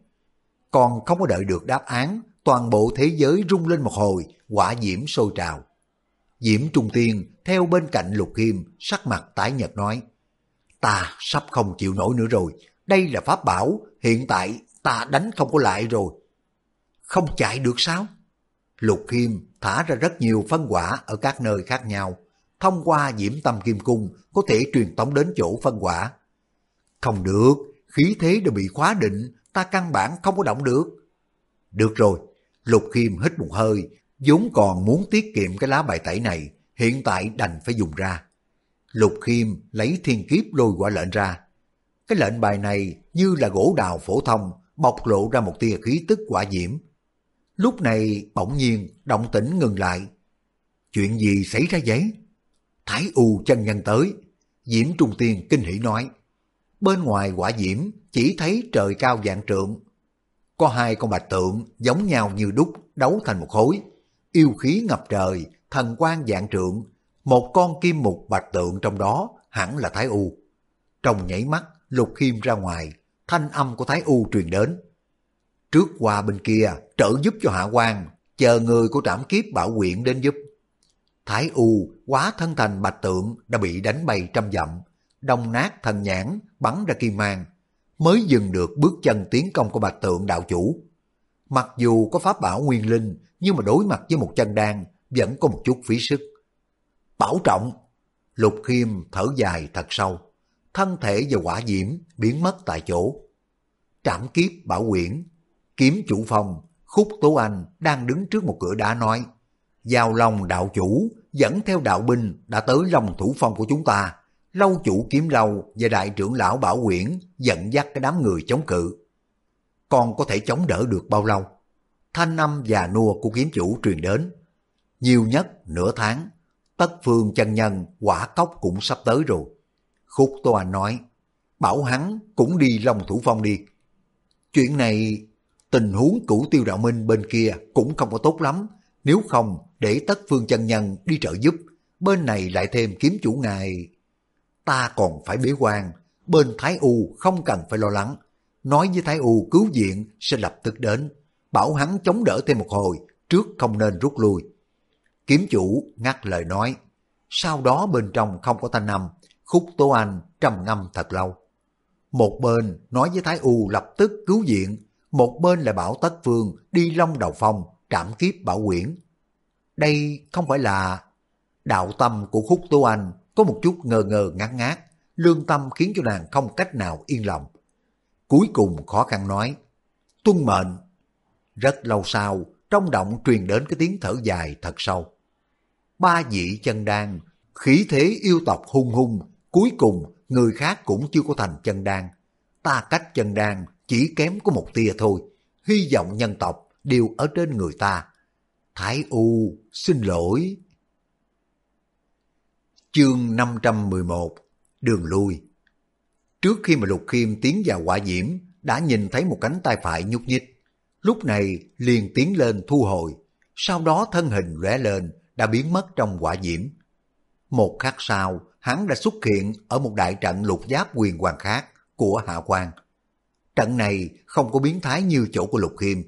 [SPEAKER 1] Còn không có đợi được đáp án, toàn bộ thế giới rung lên một hồi, hỏa diễm sôi trào. Diễm Trung Tiên theo bên cạnh Lục Khiêm, sắc mặt tái nhợt nói: ta sắp không chịu nổi nữa rồi, đây là pháp bảo, hiện tại ta đánh không có lại rồi. Không chạy được sao? Lục Khiêm thả ra rất nhiều phân quả ở các nơi khác nhau, thông qua Diễm Tâm Kim Cung có thể truyền tống đến chỗ phân quả. Không được, khí thế đã bị khóa định, ta căn bản không có động được. Được rồi, Lục Khiêm hít một hơi, vốn còn muốn tiết kiệm cái lá bài tẩy này, hiện tại đành phải dùng ra. Lục Khiêm lấy thiên kiếp lôi quả lệnh ra. Cái lệnh bài này như là gỗ đào phổ thông, bộc lộ ra một tia khí tức hỏa diễm. Lúc này bỗng nhiên động tĩnh ngừng lại. Chuyện gì xảy ra vậy? Thái U chân nhân tới. Diễm Trung Tiên kinh hỉ nói. Bên ngoài hỏa diễm chỉ thấy trời cao vạn trượng. Có hai con bạch tượng giống nhau như đúc đấu thành một khối. Yêu khí ngập trời, thần quang vạn trượng. Một con kim mục bạch tượng trong đó hẳn là Thái U. Trong nhảy mắt, Lục Khiêm ra ngoài, thanh âm của Thái U truyền đến. Trước qua bên kia, trợ giúp cho Hạ Quan, chờ người của Trảm Kiếp Bảo Quyển đến giúp. Thái U hóa thân thành bạch tượng đã bị đánh bay 100 dặm, đông nát thần nhãn bắn ra kim mang, mới dừng được bước chân tiến công của bạch tượng đạo chủ. Mặc dù có pháp bảo nguyên linh, nhưng mà đối mặt với một chân đan vẫn có một chút phí sức. Bảo trọng! Lục Khiêm thở dài thật sâu, thân thể và hỏa diễm biến mất tại chỗ. Trảm Kiếp Bảo Quyển, Kiếm Chủ Phong, Khúc Tố Anh đang đứng trước một cửa đá nói: Giao Long đạo chủ dẫn theo đạo binh đã tới Long Thủ Phong của chúng ta. Lâu chủ Kiếm Lâu và đại trưởng lão Bảo Quyển dẫn dắt cái đám người chống cự. Còn có thể chống đỡ được bao lâu? Thanh âm già nua của kiếm chủ truyền đến. Nhiều nhất nửa tháng, Tất Phương chân nhân Quả Cốc cũng sắp tới rồi. Khúc Tố Anh nói: bảo hắn cũng đi Long Thủ Phong đi. Chuyện này, tình huống Cửu Tiêu Đạo Minh bên kia cũng không có tốt lắm, nếu không để Tất Phương chân nhân đi trợ giúp, bên này lại thêm kiếm chủ ngài. Ta còn phải bế quan, bên Thái U không cần phải lo lắng. Nói với Thái U cứu viện sẽ lập tức đến, bảo hắn chống đỡ thêm một hồi, trước không nên rút lui. Kiếm chủ ngắt lời nói, sau đó bên trong không có thanh âm. Khúc Tố Anh trầm ngâm thật lâu. Một bên nói với Thái U lập tức cứu viện, một bên lại bảo Tất Phương đi Long Đầu Phong, Trảm Kiếp Bảo Quyển. Đây không phải là... Đạo tâm của Khúc Tố Anh có một chút ngờ ngờ ngát ngát, lương tâm khiến cho nàng không cách nào yên lòng. Cuối cùng khó khăn nói, tuân mệnh. Rất lâu sau, trong động truyền đến cái tiếng thở dài thật sâu. Ba vị chân đan, khí thế yêu tộc hung hung, cuối cùng người khác cũng chưa có thành chân đan. Ta cách chân đan chỉ kém có một tia thôi, hy vọng nhân tộc đều ở trên người ta. Thái U xin lỗi. Chương 511 Đường lui. Trước khi mà Lục Khiêm tiến vào hỏa diễm, đã nhìn thấy một cánh tay phải nhúc nhích. Lúc này liền tiến lên thu hồi, sau đó thân hình lóe lên, đã biến mất trong hỏa diễm. Một khắc sau, hắn đã xuất hiện ở một đại trận lục giáp huyền hoàng khác của Hạ Quan. Trận này không có biến thái như chỗ của Lục Khiêm,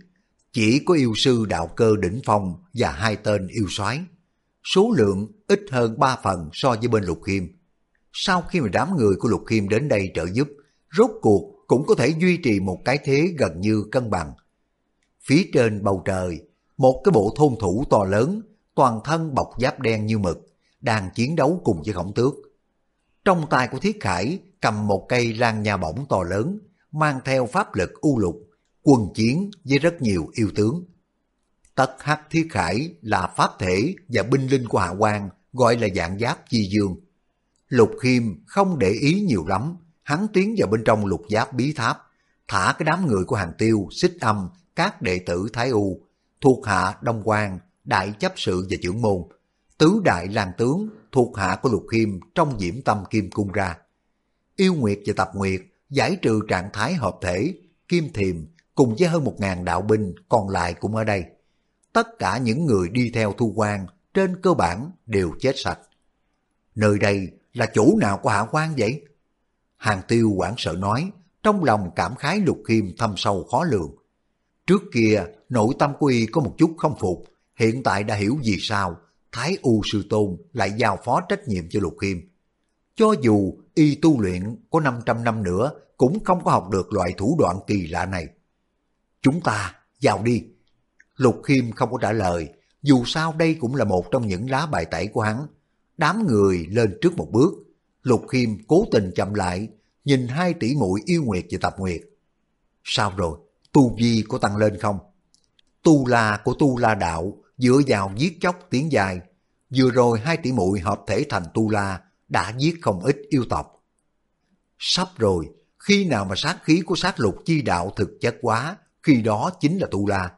[SPEAKER 1] Chỉ có yêu sư đạo cơ đỉnh phong và 2 tên yêu soái, số lượng ít hơn 3 phần so với bên Lục Khiêm. Sau khi mà đám người của Lục Khiêm đến đây trợ giúp, rốt cuộc cũng có thể duy trì một cái thế gần như cân bằng. Phía trên bầu trời, một cái bộ thôn thủ to lớn, toàn thân bọc giáp đen như mực, đang chiến đấu cùng với Khổng Tước. Trong tay của Thiết Khải cầm một cây lan nha bổng to lớn, mang theo pháp lực u lục, quân chiến với rất nhiều yêu tướng. Tất hắc Thiết Khải là pháp thể và binh linh của Hạ Quan, gọi là dạng giáp chi dương. Lục Khiêm không để ý nhiều lắm, hắn tiến vào bên trong lục giáp bí tháp, thả cái đám người của Hàng Tiêu, Xích Âm, các đệ tử Thái U, thuộc hạ Đông Quan, đại chấp sự và trưởng môn, tứ đại lang tướng thuộc hạ của Lục Khiêm trong Diễm Tâm Kim Cung ra. Yêu Nguyệt và Tập Nguyệt giải trừ trạng thái hợp thể, Kim Thiềm cùng với hơn 1000 đạo binh còn lại cũng ở đây. Tất cả những người đi theo Thu Quan trên cơ bản đều chết sạch. Nơi đây là chỗ nào của Hạ Quan vậy? Hàng Tiêu hoảng sợ nói, trong lòng cảm khái Lục Khiêm thâm sâu khó lường. Trước kia nội tâm của y có một chút không phục, hiện tại đã hiểu vì sao Thái U Sư Tôn lại giao phó trách nhiệm cho Lục Khiêm. Cho dù y tu luyện có 500 năm nữa cũng không có học được loại thủ đoạn kỳ lạ này. Chúng ta vào đi. Lục Khiêm không có trả lời, dù sao đây cũng là một trong những lá bài tẩy của hắn. Đám người lên trước một bước, Lục Khiêm cố tình chậm lại, nhìn 2 tỷ muội Yêu Nguyệt và Tập Nguyệt. Sao rồi, tu vi có tăng lên không? Tu la của Tu La đạo dựa vào giết chóc tiến dài. Vừa rồi 2 tỷ muội hợp thể thành Tu La đã giết không ít yêu tộc. Sắp rồi, khi nào mà sát khí của sát lục chi đạo thực chất quá, khi đó chính là Tu La.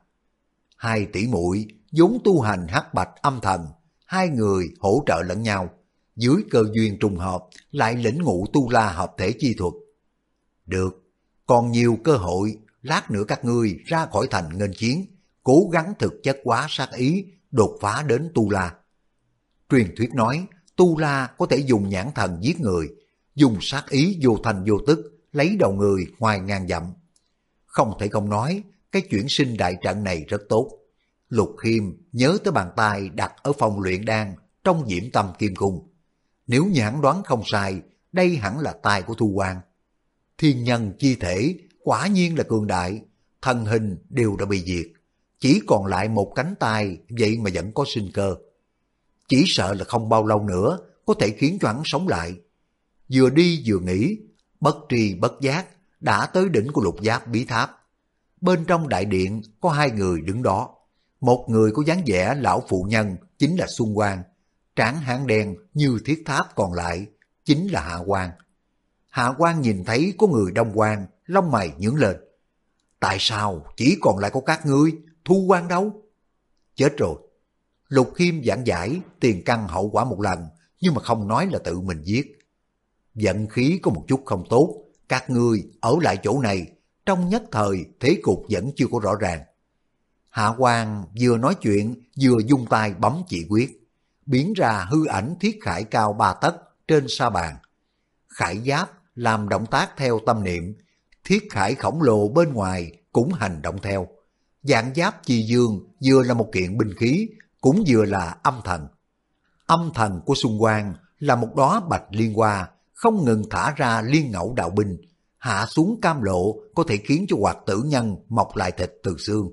[SPEAKER 1] 2 tỷ muội vốn tu hành hắc bạch âm thần, 2 người hỗ trợ lẫn nhau, dưới cơ duyên trùng hợp lại lĩnh ngộ Tu La hợp thể chi thuật. Được, còn nhiều cơ hội, lát nữa các ngươi ra khỏi thành nghênh chiến, cố gắng thực chất hóa sát ý, đột phá đến Tu La. Truyền thuyết nói, Tu La có thể dùng nhãn thần giết người, dùng sát ý vô thành vô tức, lấy đầu người ngoài ngàn dặm. Không thể không nói, cái chuyển sinh đại trận này rất tốt. Lục Khiêm nhớ tới bàn tay đặt ở phòng luyện đan trong Diễm Tâm Kim Cung. Nếu như hắn đoán không sai, đây hẳn là tay của Thu Quan. Thiên nhân chi thể quả nhiên là cường đại, thân hình đều đã bị diệt, chỉ còn lại một cánh tay, vậy mà vẫn có sinh cơ. Chỉ sợ là không bao lâu nữa có thể khiến cho hắn sống lại. Vừa đi vừa nghĩ, bất tri bất giác đã tới đỉnh của lục giáp bí tháp. Bên trong đại điện có 2 người đứng đó. Một người có dáng vẻ lão phụ nhân chính là Xuân Quang, trán hán đen như thiết tháp, còn lại chính là Hạ Quan. Hạ Quan nhìn thấy có người Đông Quan, lông mày nhướng lên. Tại sao chỉ còn lại có các ngươi, Thu Quan đâu? Chết rồi. Lục Khiêm giảng giải tiền căn hậu quả một lần, nhưng mà không nói là tự mình giết. Vận khí có một chút không tốt, các ngươi ở lại chỗ này, trong nhất thời thế cục vẫn chưa có rõ ràng. Hạ Quan vừa nói chuyện vừa dung tay bấm chỉ quyết, biến ra hư ảnh Thiết Khải cao 3 tấc trên sa bàn. Khải giáp làm động tác theo tâm niệm, Thiết Khải khổng lồ bên ngoài cũng hành động theo. Dạng giáp chi dương vừa là một kiện binh khí, cũng vừa là âm thần. Âm thần của Xuân Quang là một đóa bạch liên hoa, không ngừng thả ra liên ngẫu đạo binh, hạ xuống cam lộ có thể khiến cho hoạt tử nhân mọc lại thịt từ xương.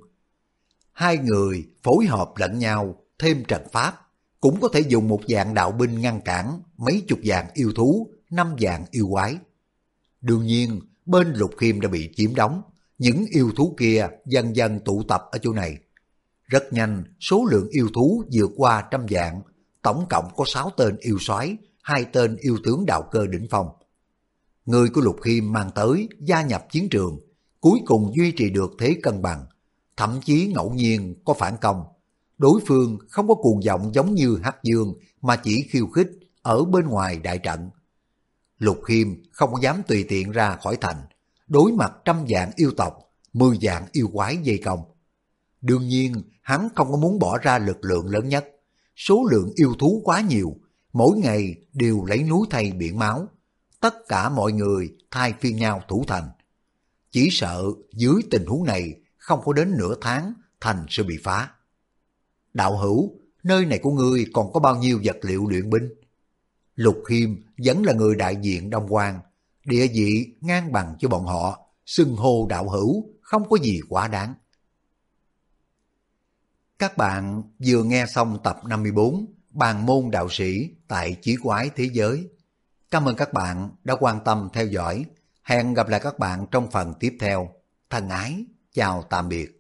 [SPEAKER 1] 2 người phối hợp lẫn nhau, thêm trận pháp, cũng có thể dùng một dạng đạo binh ngăn cản mấy chục dạng yêu thú, 5 dạng yêu quái. Đương nhiên, bên Lục Khiêm đã bị chiếm đóng, những yêu thú kia dần dần tụ tập ở chỗ này. Rất nhanh, số lượng yêu thú vượt qua 100 dạng, tổng cộng có 6 tên yêu soái, 2 tên yêu tướng đạo cơ đỉnh phong. Người của Lục Khiêm mang tới gia nhập chiến trường, cuối cùng duy trì được thế cân bằng, thậm chí ngẫu nhiên có phản công. Đối phương không có cuồng vọng giống như Hắc Dương mà chỉ khiêu khích ở bên ngoài đại trận. Lục Khiêm không có dám tùy tiện ra khỏi thành, đối mặt 100 dạng yêu tộc, 10 dạng yêu quái dây công. Đương nhiên, hắn không có muốn bỏ ra lực lượng lớn nhất. Số lượng yêu thú quá nhiều, mỗi ngày đều lấy núi thay biển máu. Tất cả mọi người thay phiên nhau thủ thành. Chỉ sợ dưới tình huống này không có đến nửa tháng, thành sẽ bị phá. Đạo hữu, nơi này của ngươi còn có bao nhiêu vật liệu luyện binh? Lục Khiêm vẫn là người đại diện Đông Quan, địa vị ngang bằng cho bọn họ, xưng hô đạo hữu không có gì quá đáng. Các bạn vừa nghe xong tập 54 Bàn môn đạo sĩ tại Chí Quái Thế Giới. Cảm ơn các bạn đã quan tâm theo dõi. Hẹn gặp lại các bạn trong phần tiếp theo. Thân ái, chào tạm biệt.